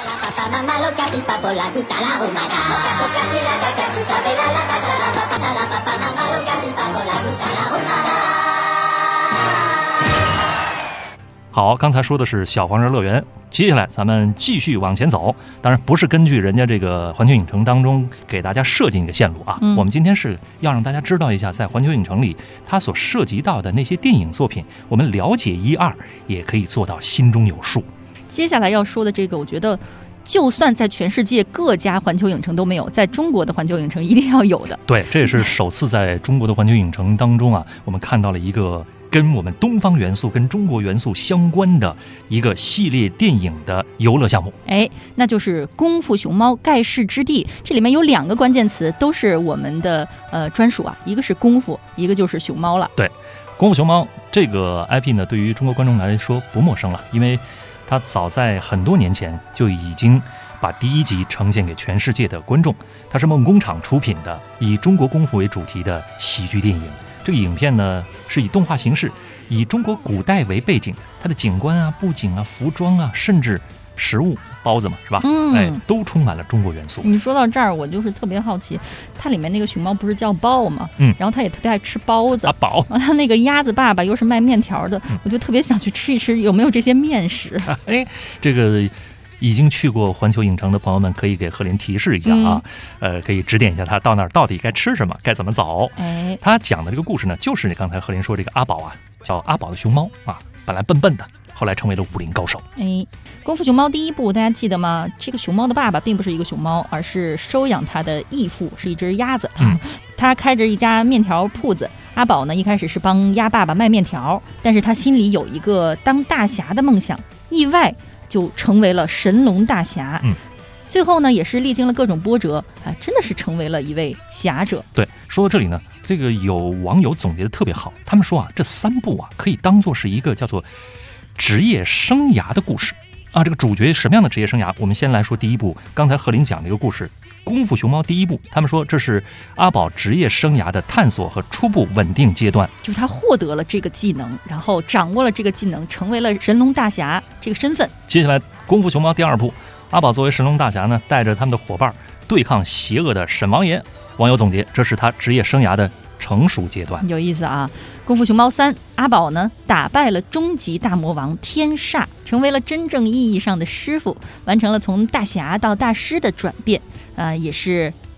好，刚才说的是小黄人乐园，接下来咱们继续往前走。当然不是根据人家这个环球影城当中给大家设计一个线路啊，我们今天是要让大家知道一下，在环球影城里它所涉及到的那些电影作品，我们了解1、2也可以做到心中有数。 接下来要说的这个，我觉得就算在全世界各家环球影城都没有，在中国的环球影城一定要有的。 对，这也是首次在中国的环球影城当中啊，我们看到了一个跟我们东方元素、跟中国元素相关的一个系列电影的游乐项目。 那就是功夫熊猫盖世之地。这里面有2个关键词都是我们的专属啊，一个是功夫，一个就是熊猫了。 对，功夫熊猫这个 IP 呢，对于中国观众来说不陌生了，因为它早在很多年前就已经把第1集呈现给全世界的观众。它是梦工厂出品的，以中国功夫为主题的喜剧电影。这个影片呢是以动画形式，以中国古代为背景，它的景观啊、布景啊、服装啊，甚至食物包子嘛，是吧？都充满了中国元素。 你说到这儿，我就是特别好奇，它里面那个熊猫不是叫豹吗？然后它也特别爱吃包子。 宝， 它那个鸭子爸爸又是卖面条的，我就特别想去吃一吃，有没有这些面食？ 这个已经去过环球影城的朋友们可以给贺林提示一下啊，可以指点一下他到那儿到底该吃什么，该怎么走。他讲的这个故事呢，就是刚才贺林说这个阿宝啊，叫阿宝的熊猫啊，本来笨笨的，后来成为了武林高手。 功夫熊猫第1部大家记得吗？这个熊猫的爸爸并不是一个熊猫，而是收养他的义父，是一只鸭子。他开着一家面条铺子。阿宝呢一开始是帮鸭爸爸卖面条，但是他心里有一个当大侠的梦想，意外就成为了神龙大侠。最后呢也是历经了各种波折真的是成为了一位侠者。 对，说到这里呢，这个有网友总结的特别好，他们说啊，这3部啊可以当作是一个叫做职业生涯的故事啊。这个主角什么样的职业生涯？我们先来说第1部，刚才贺林讲的一个故事，功夫熊猫第1部，他们说这是阿宝职业生涯的探索和初步稳定阶段， 就是他获得了这个技能，然后掌握了这个技能，成为了神龙大侠这个身份。 接下来功夫熊猫第2部，阿宝作为神龙大侠呢，带着他们的伙伴对抗邪恶的沈王爷。网友总结，这是他职业生涯的成熟阶段。 有意思啊。功夫熊猫3，阿宝呢打败了终极大魔王天煞，成为了真正意义上的师傅，完成了从大侠到大师的转变也是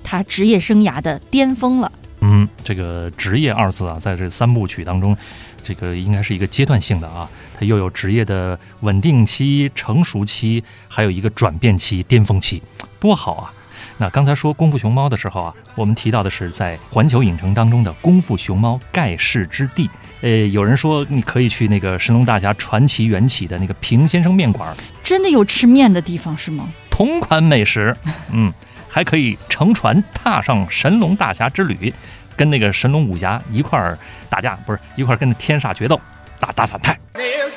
他职业生涯的巅峰了。 这个职业二字啊，在这3部曲当中，这个应该是一个阶段性的啊，它又有职业的稳定期、成熟期，还有一个转变期、巅峰期，多好啊！那刚才说功夫熊猫的时候啊，我们提到的是在环球影城当中的功夫熊猫盖世之地。有人说你可以去那个神龙大侠传奇缘起的那个平先生面馆， 真的有吃面的地方是吗？ 同款美食，还可以乘船踏上神龙大侠之旅，跟那个神龙武侠一块儿打架，不是一块儿跟天煞决斗，打大反派。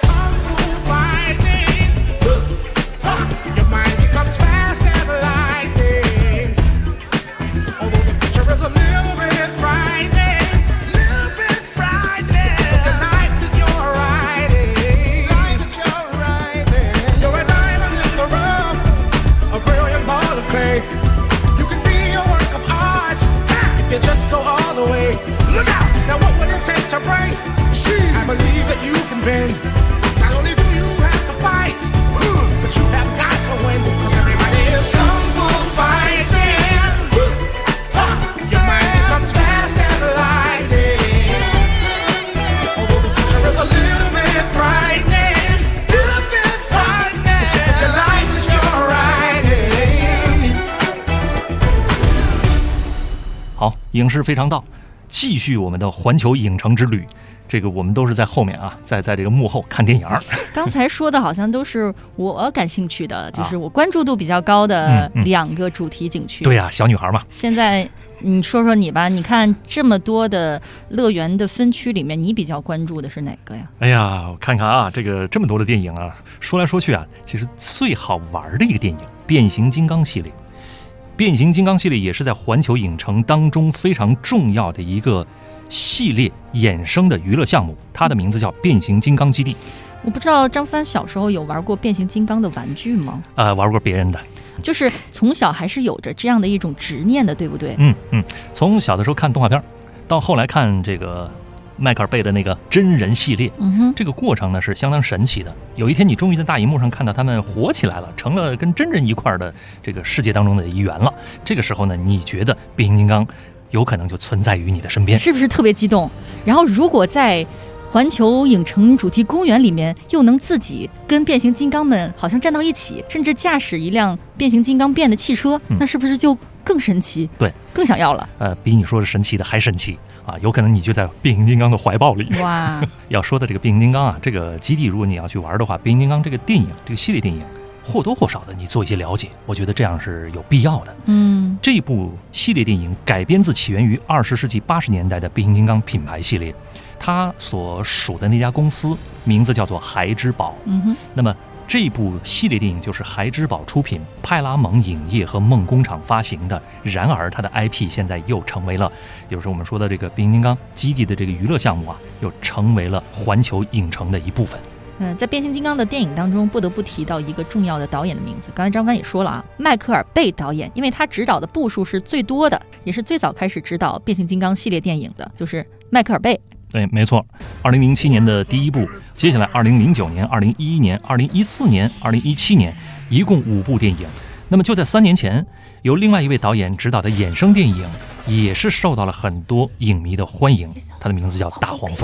好，影视非常道，继续我们的环球影城之旅。这个我们都是在后面啊，在这个幕后看电影。 刚才说的好像都是我感兴趣的，就是我关注度比较高的2个主题景区。 对呀，小女孩嘛。 现在你说说你吧，你看这么多的乐园的分区里面，你比较关注的是哪个呀？ 哎呀，我看看啊，这么多的电影啊，说来说去啊，其实最好玩的一个电影《变形金刚》系列。变形金刚系列也是在环球影城当中非常重要的一个系列衍生的娱乐项目，它的名字叫变形金刚基地。 我不知道张帆小时候有玩过变形金刚的玩具吗？ 玩过别人的， 就是从小还是有着这样的一种执念的，对不对？ 从小的时候看动画片，到后来看这个迈克尔贝的那个真人系列，这个过程呢是相当神奇的。有一天你终于在大荧幕上看到他们火起来了，成了跟真人一块的这个世界当中的一员了。这个时候呢，你觉得变形金刚有可能就存在于你的身边， 是不是特别激动？然后如果在环球影城主题公园里面又能自己跟变形金刚们好像站到一起，甚至驾驶一辆变形金刚变的汽车，那是不是就更神奇？ 对， 更想要了。 比你说的神奇的还神奇啊！有可能你就在变形金刚的怀抱里。 哇！要说的这个变形金刚啊，这个基地，如果你要去玩的话，变形金刚这个电影，这个系列电影，或多或少的你做一些了解，我觉得这样是有必要的。这部系列电影改编自起源于20世纪80年代的变形金刚品牌系列，它所属的那家公司名字叫做孩之宝。那么这部系列电影就是孩之宝出品，派拉蒙影业和梦工厂发行的。然而它的 IP 现在又成为了，也就是我们说的这个变形金刚基地的这个娱乐项目啊，又成为了环球影城的一部分。 在变形金刚的电影当中，不得不提到一个重要的导演的名字。刚才张帆也说了啊，迈克尔贝导演，因为他执导的部数是最多的，也是最早开始执导变形金刚系列电影的，就是迈克尔贝。 对，没错，2007年的第一部，接下来2009年、2011年、2014年、2017年，一共5部电影。那么就在3年前，由另外一位导演执导的衍生电影，也是受到了很多影迷的欢迎。它的名字叫《大黄蜂》。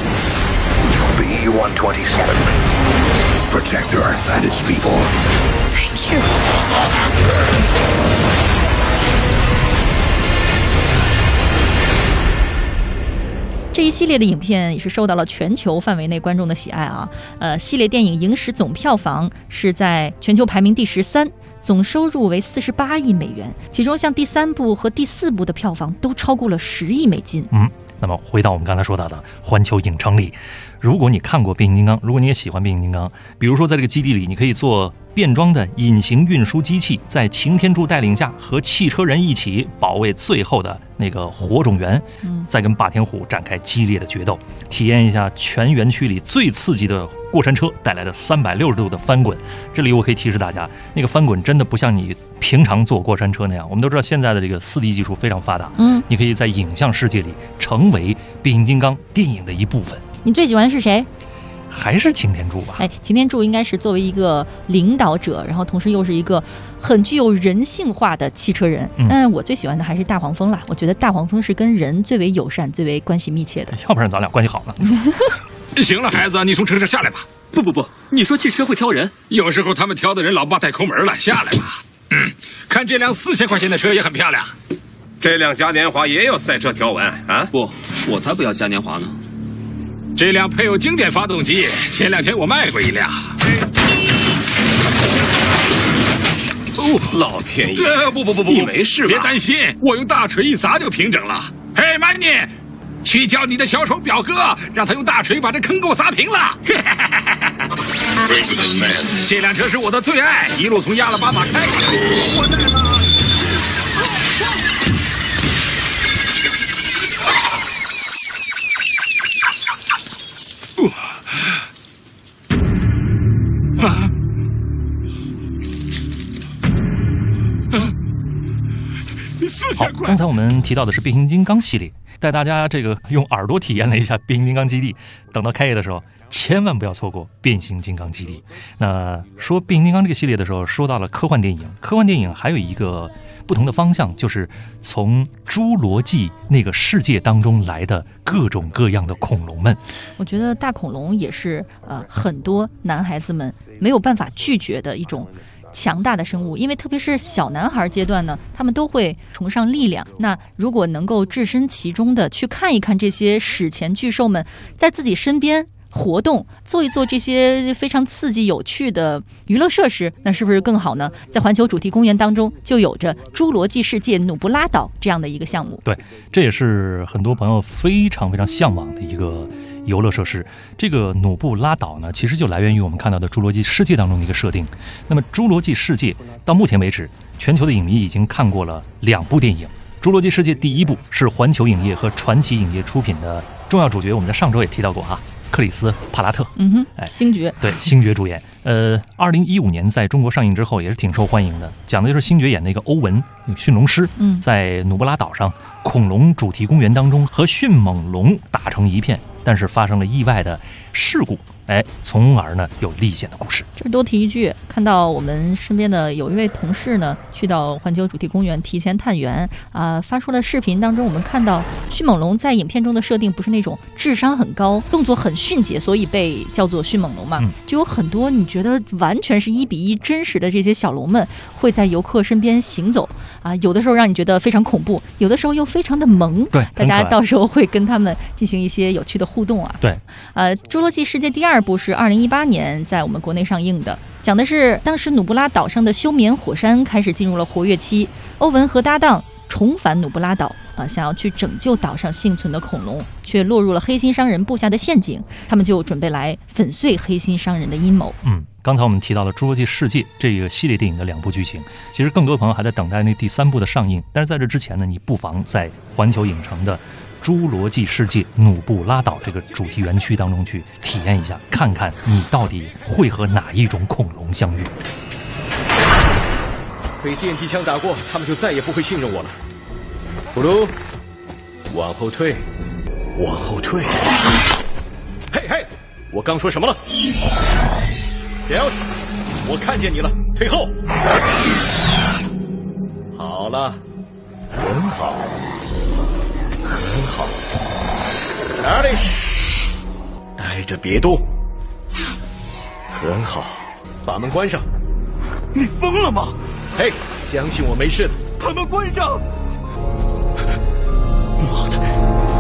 B-127, protect Earth and its people. Thank you. 这一系列的影片也是受到了全球范围内观众的喜爱啊。系列电影影史总票房是在全球排名第13，总收入为48亿美元，其中像第3部和第4部的票房都超过了10亿美金。 那么回到我们刚才说到的环球影城里，如果你看过变形金刚，如果你也喜欢变形金刚，比如说在这个基地里，你可以做变装的隐形运输机器，在擎天柱带领下和汽车人一起保卫最后的那个火种源，再跟霸天虎展开激烈的决斗，体验一下全园区里最刺激的过山车带来的360度的翻滚。这里我可以提示大家，那个翻滚真的不像你平常坐过山车那样。我们都知道现在的这个4D 技术非常发达，你可以在影像世界里成为变形金刚电影的一部分。 你最喜欢的是谁？ 还是擎天柱吧？ 擎天柱应该是作为一个领导者，然后同时又是一个很具有人性化的汽车人。但我最喜欢的还是大黄蜂啦，我觉得大黄蜂是跟人最为友善、最为关系密切的。 要不然咱俩关系好呢？ 行了，孩子，你从车上下来吧。 不，你说汽车会挑人， 有时候他们挑的人老爸带抠门了。下来吧。看这辆4000块钱的车也很漂亮。 这辆嘉年华也有赛车条纹啊？ 不，我才不要嘉年华呢。 这辆配有经典发动机，前2天我卖过一辆。 老天爷！ 不， 你没事吧？ 别担心，我用大锤一砸就平整了。嘿，曼尼，去叫你的小丑表哥，让他用大锤把这坑给我砸平了。这辆车是我的最爱，一路从亚拉巴马开过来。我在哪？ 好，刚才我们提到的是变形金刚系列，带大家这个用耳朵体验了一下变形金刚基地。等到开业的时候，千万不要错过变形金刚基地。那说变形金刚这个系列的时候，说到了科幻电影，科幻电影还有一个不同的方向，就是从侏罗纪那个世界当中来的各种各样的恐龙们。 我觉得大恐龙也是很多男孩子们没有办法拒绝的一种强大的生物，因为特别是小男孩阶段呢，他们都会崇尚力量。那如果能够置身其中的去看一看这些史前巨兽们在自己身边活动，做一做这些非常刺激有趣的娱乐设施，那是不是更好呢？在环球主题公园当中就有着侏罗纪世界努布拉岛这样的一个项目。 对，这也是很多朋友非常非常向往的一个游乐设施。这个努布拉岛呢，其实就来源于我们看到的侏罗纪世界当中的一个设定。那么侏罗纪世界到目前为止，全球的影迷已经看过了2部电影。侏罗纪世界第1部是环球影业和传奇影业出品的，重要主角我们在上周也提到过哈，克里斯·帕拉特， 星爵， 对，星爵主演。2015年在中国上映之后也是挺受欢迎的，讲的就是星爵演的一个欧文，驯龙师，在努布拉岛上恐龙主题公园当中和迅猛龙打成一片，但是发生了意外的事故，从而呢有历险的故事。 这多提一句，看到我们身边的有一位同事呢，去到环球主题公园提前探员发出了视频当中，我们看到迅猛龙在影片中的设定不是那种智商很高、动作很迅捷，所以被叫做迅猛龙嘛，就有很多你觉得完全是1比1真实的这些小龙们会在游客身边行走有的时候让你觉得非常恐怖，有的时候又非常的萌。 对， 大家到时候会跟他们进行一些有趣的互动对， 侏罗纪世界第2部是2018年在我们国内上映的，讲的是当时努布拉岛上的休眠火山开始进入了活跃期，欧文和搭档重返努布拉岛想要去拯救岛上幸存的恐龙，却落入了黑心商人布下的陷阱，他们就准备来粉碎黑心商人的阴谋。 刚才我们提到了侏罗纪世界这个系列电影的2部剧情，其实更多的朋友还在等待那第3部的上映，但是在这之前呢，你不妨在环球影城的侏罗纪世界努布拉岛这个主题园区当中去体验一下，看看你到底会和哪一种恐龙相遇。 被电击枪打过，他们就再也不会信任我了。布鲁，往后退，往后退。嘿嘿，我刚说什么了？delta，我看见你了，退后。好了，很好，很好。哪里？待着别动。很好，把门关上。你疯了吗？嘿，相信我没事的。把门关上。妈的！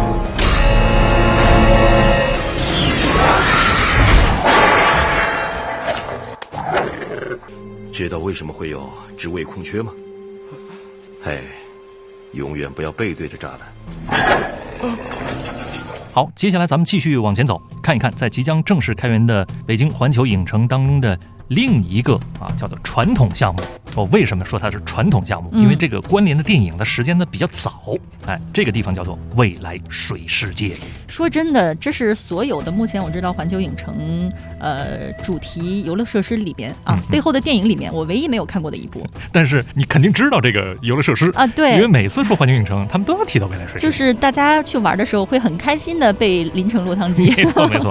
知道为什么会有职位空缺吗？嘿，永远不要背对着栅栏。 好，接下来咱们继续往前走，看一看在即将正式开园的北京环球影城当中的另一个叫做传统项目。我为什么说它是传统项目？因为这个关联的电影的时间呢比较早。这个地方叫做未来水世界。 说真的，这是所有的目前我知道环球影城主题游乐设施里边背后的电影里面，我唯一没有看过的一部。 但是你肯定知道这个游乐设施对， 因为每次说环球影城，他们都要提到未来水世界， 就是大家去玩的时候会很开心的被淋成落汤鸡。 没错没错。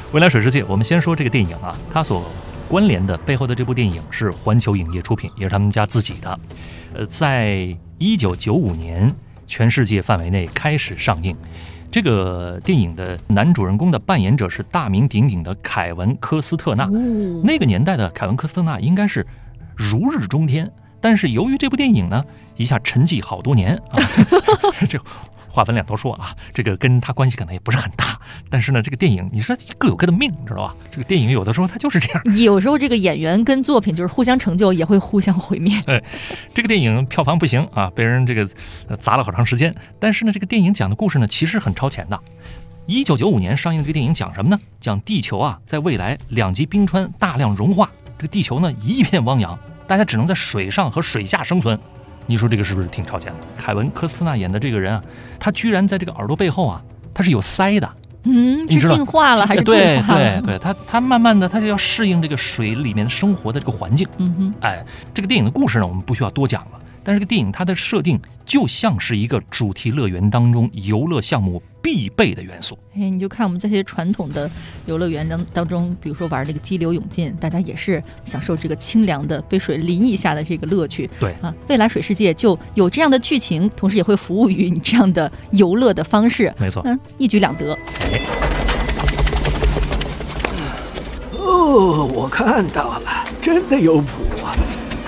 未来水世界，我们先说这个电影啊，它所关联的背后的这部电影是环球影业出品，也是他们家自己的。在1995年全世界范围内开始上映。这个电影的男主人公的扮演者是大名鼎鼎的凯文·科斯特纳。那个年代的凯文·科斯特纳应该是如日中天，但是由于这部电影呢，一下沉寂好多年啊。这话分两头说啊，这个跟他关系可能也不是很大，但是呢，这个电影你说各有各的命，知道吧？这个电影有的时候它就是这样， 有时候这个演员跟作品就是互相成就，也会互相毁灭。 这个电影票房不行啊，被人这个砸了好长时间。但是呢，这个电影讲的故事呢，其实很超前的。1995年上映的这个电影讲什么呢？讲地球啊，在未来2级冰川大量融化，这个地球呢一片汪洋，大家只能在水上和水下生存。你说这个是不是挺超前的？凯文·科斯特纳演的这个人啊，他居然在这个耳朵背后啊，他是有鳃的。 是进化了还是退化了？ 对，他慢慢的他就要适应这个水里面生活的这个环境。这个电影的故事呢，我们不需要多讲了。但是这个电影它的设定就像是一个主题乐园当中游乐项目必备的元素。 你就看我们这些传统的游乐园当中，比如说玩这个激流勇进，大家也是享受这个清凉的被水淋一下的这个乐趣。 对啊，未来水世界就有这样的剧情，同时也会服务于你这样的游乐的方式。 没错， 一举两得。 我看到了，真的有谱啊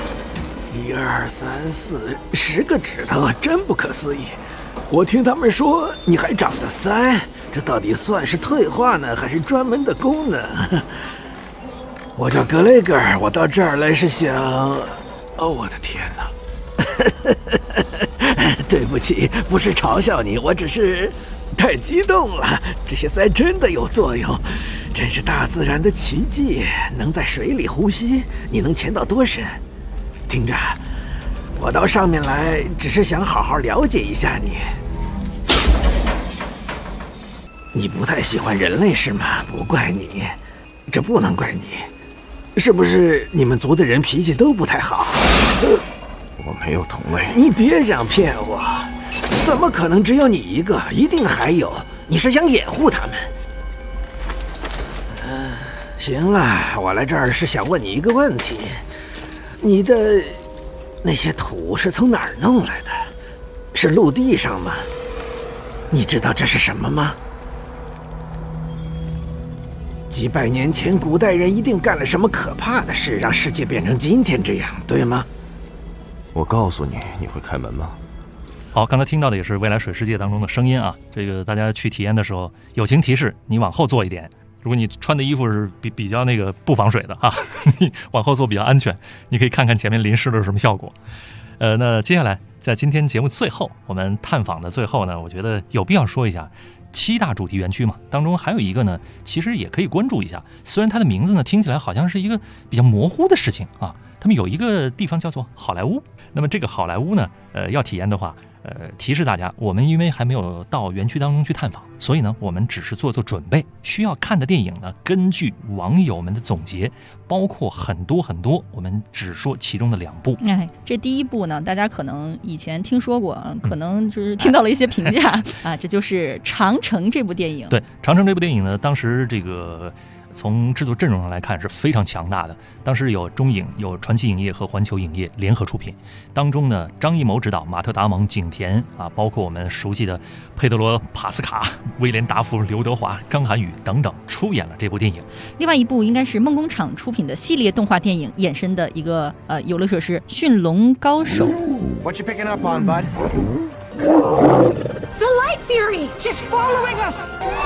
！1、2、3、4，10个指头，真不可思议。我听他们说你还长着鳃，这到底算是退化呢，还是专门的功能？我叫格雷格尔，我到这儿来是想……我的天哪！对不起，不是嘲笑你，我只是太激动了。这些鳃真的有作用，真是大自然的奇迹。能在水里呼吸，你能潜到多深？听着，我到上面来只是想好好了解一下你。你不太喜欢人类是吗？不怪你，这不能怪你。是不是你们族的人脾气都不太好？ 我没有同类。 你别想骗我，怎么可能只有你一个？一定还有。你是想掩护他们？行了，我来这儿是想问你一个问题。你的那些土是从哪儿弄来的？是陆地上吗？你知道这是什么吗？几百年前，古代人一定干了什么可怕的事，让世界变成今天这样，对吗？ 我告诉你，你会开门吗？ 好，刚才听到的也是未来水世界当中的声音啊。这个大家去体验的时候，友情提示，你往后坐一点。如果你穿的衣服是比较那个不防水的啊，你往后坐比较安全。你可以看看前面淋湿了有什么效果。那接下来在今天节目最后，我们探访的最后呢，我觉得有必要说一下7大主题园区嘛，当中还有一个呢，其实也可以关注一下。虽然它的名字呢听起来好像是一个比较模糊的事情啊，他们有一个地方叫做好莱坞。那么这个好莱坞呢，要体验的话，提示大家，我们因为还没有到园区当中去探访，所以呢，我们只是做准备。需要看的电影呢，根据网友们的总结，包括很多，我们只说其中的2部。 这第一部呢，大家可能以前听说过，可能就是听到了一些评价啊，这就是《长城》这部电影。 对，《长城》这部电影呢，当时这个从制作阵容上来看是非常强大的。当时有中影、有传奇影业和环球影业联合出品，当中呢，张艺谋执导，马特·达蒙、景甜啊，包括我们熟悉的佩德罗·帕斯卡、威廉·达福、刘德华、张涵予等等出演了这部电影。 另外一部应该是梦工厂出品的系列动画电影衍生的一个游乐设施《驯龙高手》。 What you picking up on, bud? The Light Fury! She's following us!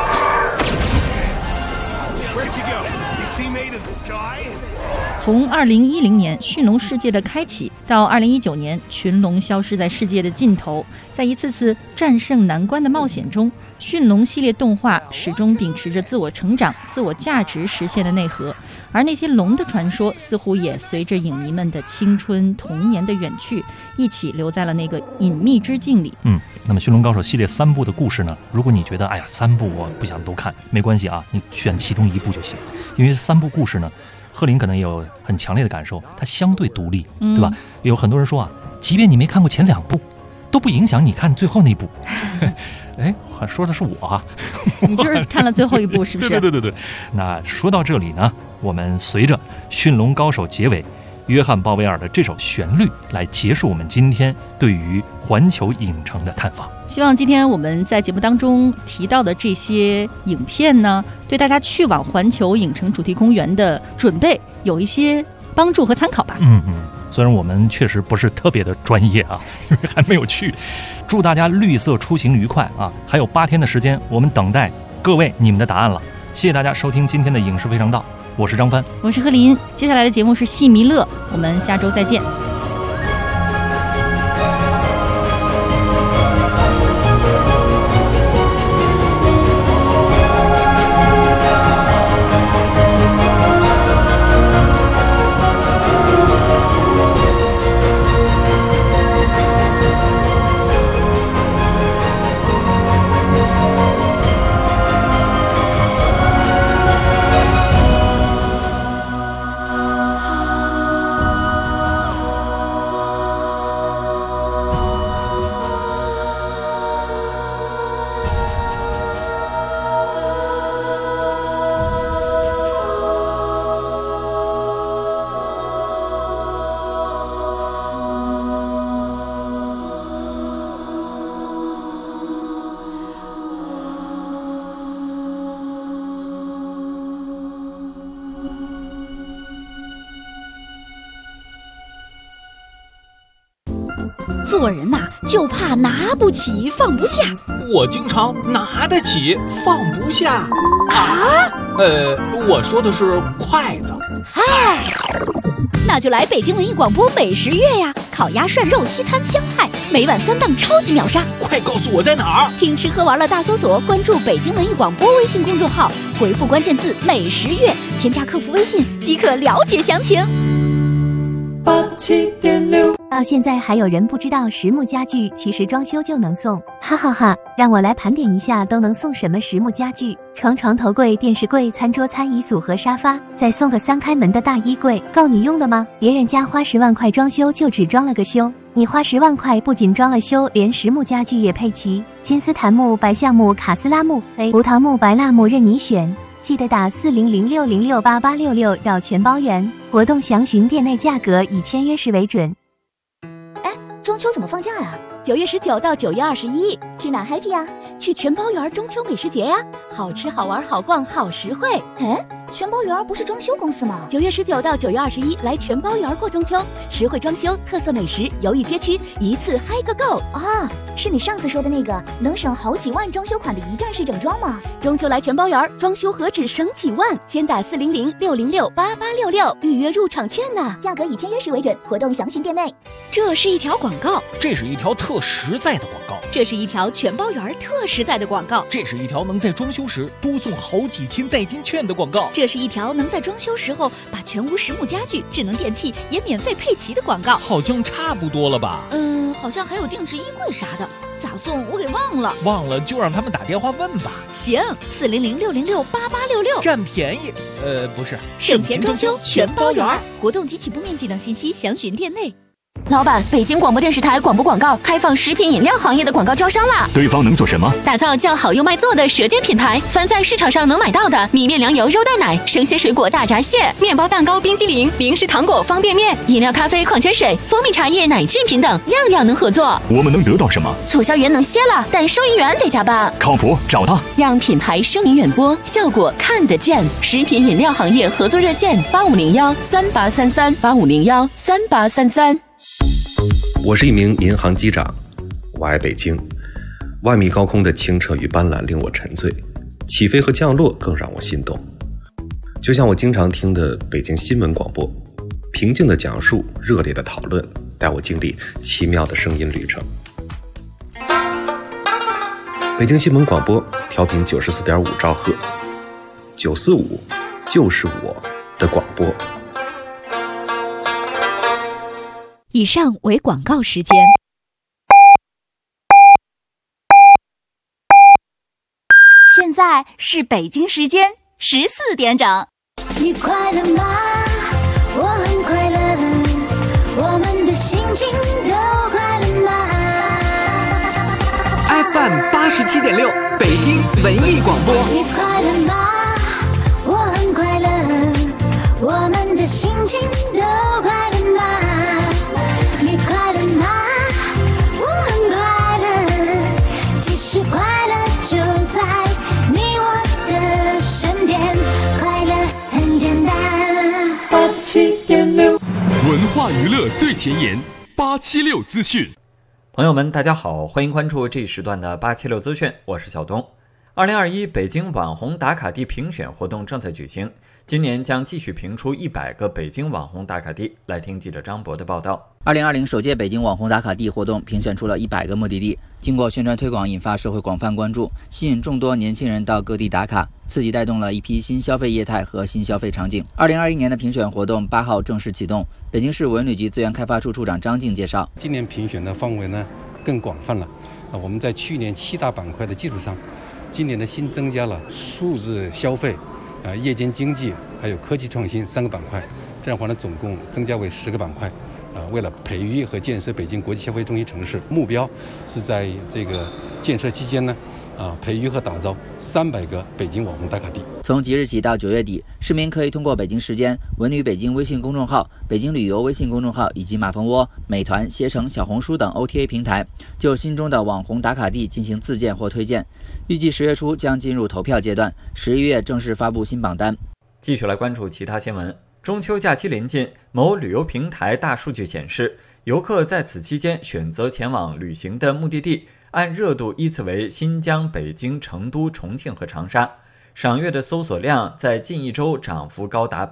Where'd you go? Is she made of sky? 从2010年驯龙世界的开启，到2019年群龙消失在世界的尽头，在一次次战胜难关的冒险中，驯龙系列动画始终秉持着自我成长、自我价值实现的内核，而那些龙的传说似乎也随着影迷们的青春童年的远去，一起留在了那个隐秘之境里。 那么驯龙高手系列3部的故事呢，如果你觉得3部我不想都看，没关系啊，你选其中1部就行。因为3部故事呢，贺林可能也有很强烈的感受，它相对独立，对吧？有很多人说啊，即便你没看过前2部， 都不影响你看最后那部。哎，说的是我啊， 你就是看了最后一部是不是？ 对。那说到这里呢，我们随着《驯龙高手》结尾约翰·鲍威尔的这首旋律来结束我们今天对于环球影城的探访。 希望今天我们在节目当中提到的这些影片呢，对大家去往环球影城主题公园的准备有一些帮助和参考吧。 虽然我们确实不是特别的专业啊，因为还没有去。祝大家绿色出行愉快啊！还有8天的时间，我们等待各位你们的答案了。谢谢大家收听今天的影视非常道，我是张帆， 我是贺林。接下来的节目是戏迷乐，我们下周再见。 做人呐，就怕拿不起放不下。 我经常拿得起放不下啊。 我说的是筷子。 嗨，那就来北京文艺广播美食月呀！烤鸭、涮肉、西餐、湘菜，每晚3档超级秒杀。 快告诉我在哪儿！ 听吃喝玩乐大搜索，关注北京文艺广播微信公众号，回复关键字“美食月”，添加客服微信即可了解详情。 87.6到现在还有人不知道实木家具其实装修就能送，哈哈哈！让我来盘点一下都能送什么实木家具：床、头柜、电视柜、餐桌、餐椅组和沙发，再送个3开门的大衣柜，够你用的吗？别人家花10万块装修就只装了个修，你花10万块不仅装了修，连实木家具也配齐，金丝檀木、白橡木、卡斯拉木、葡萄木、白蜡木任你选。记得打4006068866绕全包圆，活动详询店内价格，以签约时为准。 中秋怎么放假呀 ？9月19到9月21， 去哪 happy 呀？ 去全包园中秋美食节呀，好吃好玩好逛好实惠。 全包园不是装修公司吗 ？9月19到9月21来全包园过中秋，实惠装修，特色美食，游艺街区，一次嗨个够啊！是你上次说的那个能省好几万装修款的一站式整装吗？ 中秋来全包园，装修何止省几万？先打4006068866预约入场券呢， 价格以签约时为准，活动详询店内。 这是一条广告， 这是一条特实在的广告， 这是一条全包园特实在的广告， 这是一条能在装修时多送好几千代金券的广告。 这是一条能在装修时候把全屋实木家具、智能电器也免费配齐的广告。 好像差不多了吧？ 好像还有定制衣柜啥的，咋送我给忘了。 忘了就让他们打电话问吧。 行，4006068866， 占便宜。不是， 省钱装修全包圆。活动及起步面积等信息详询店内。 老板，北京广播电视台广播广告开放食品饮料行业的广告招商啦！ 对方能做什么？ 打造叫好又卖座的舌尖品牌，凡在市场上能买到的米面粮油肉蛋奶、生鲜水果大闸蟹、面包蛋糕、冰激凌、零食糖果、方便面、饮料咖啡、矿泉水、蜂蜜茶叶、奶制品等，样样能合作。 我们能得到什么？ 促销员能歇了，但收银员得加班。 靠谱，找他。 让品牌声名远播，效果看得见。食品饮料行业合作热线8501383385013833。 我是一名民航机长，我爱北京。万米高空的清澈与斑斓令我沉醉，起飞和降落更让我心动。就像我经常听的北京新闻广播，平静的讲述，热烈的讨论，带我经历奇妙的声音旅程。北京新闻广播调频94.5兆赫，945就是我的广播。 以上为广告时间。现在是北京时间14点整。 你快乐吗？我很快乐，我们的心情都快乐吗？ 87.6，北京文艺广播。 你快乐吗？我很快乐，我们的心情都快乐吗？你快乐吗？我很快乐，其实快乐就在你我的身边，快乐很简单。87.6， 文化娱乐最前沿，876资讯。 朋友们，大家好，欢迎关注这一时段的876资讯，我是小东。2021北京网红打卡地评选活动正在举行，今年将继续评出100个北京网红打卡地。来听记者张博的报道。 2020首届北京网红打卡地活动评选出了100个目的地，经过宣传推广，引发社会广泛关注，吸引众多年轻人到各地打卡，刺激带动了一批新消费业态和新消费场景。2021年的评选活动8号正式启动。北京市文旅局资源开发处处长张静介绍， 今年评选的范围呢更广泛了。我们在去年7大板块的基础上，今年呢新增加了数字消费、夜间经济还有科技创新3个板块，这样的话呢总共增加为10个板块。为了培育和建设北京国际消费中心城市，目标是在这个建设期间呢，培育和打造300个北京网红打卡地。 从即日起到9月底，市民可以通过北京时间、文旅北京微信公众号、北京旅游微信公众号以及马蜂窝、美团、携程、小红书等 OTA 平台，就心中的网红打卡地进行自荐或推荐。预计10月初将进入投票阶段，11月正式发布新榜单。 继续来关注其他新闻。中秋假期临近，某旅游平台大数据显示，游客在此期间选择前往旅行的目的地，按热度依次为新疆、北京、成都、重庆和长沙。赏月的搜索量在近1周涨幅高达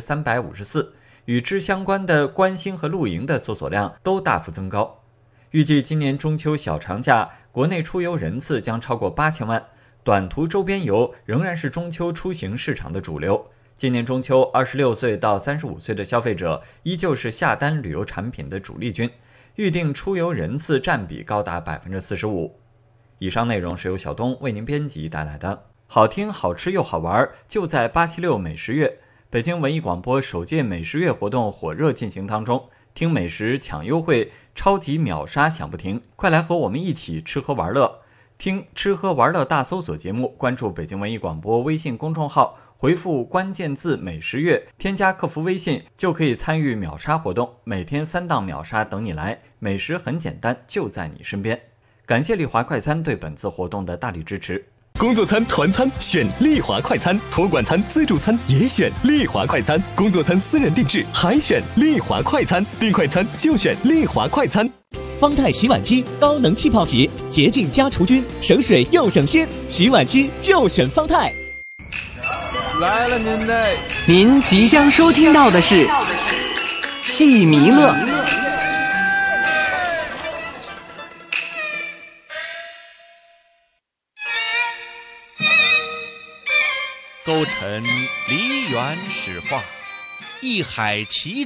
354%， 与之相关的观星和露营的搜索量都大幅增高。预计今年中秋小长假，国内出游人次将超过8000万，短途周边游仍然是中秋出行市场的主流。今年中秋，26岁到35岁的消费者依旧是下单旅游产品的主力军，预定出游人次占比高达 45%。 以上内容是由小东为您编辑带来的，好听好吃又好玩，就在876美食月。北京文艺广播首届美食月活动火热进行当中，听美食抢优惠，超级秒杀享不停，快来和我们一起吃喝玩乐。听吃喝玩乐大搜索节目，关注北京文艺广播微信公众号，回复关键字美食月，添加客服微信就可以参与秒杀活动，每天3档秒杀等你来，美食很简单，就在你身边。感谢丽华快餐对本次活动的大力支持。 工作餐、团餐选丽华快餐，托管餐、自助餐也选丽华快餐，工作餐私人定制还选丽华快餐，订快餐就选丽华快餐。 方太洗碗机高能气泡洗，洁净加除菌，省水又省心，洗碗机就选方太。 来了您即将收听到的是戏弥勒。 勾陈梨园史话，一海奇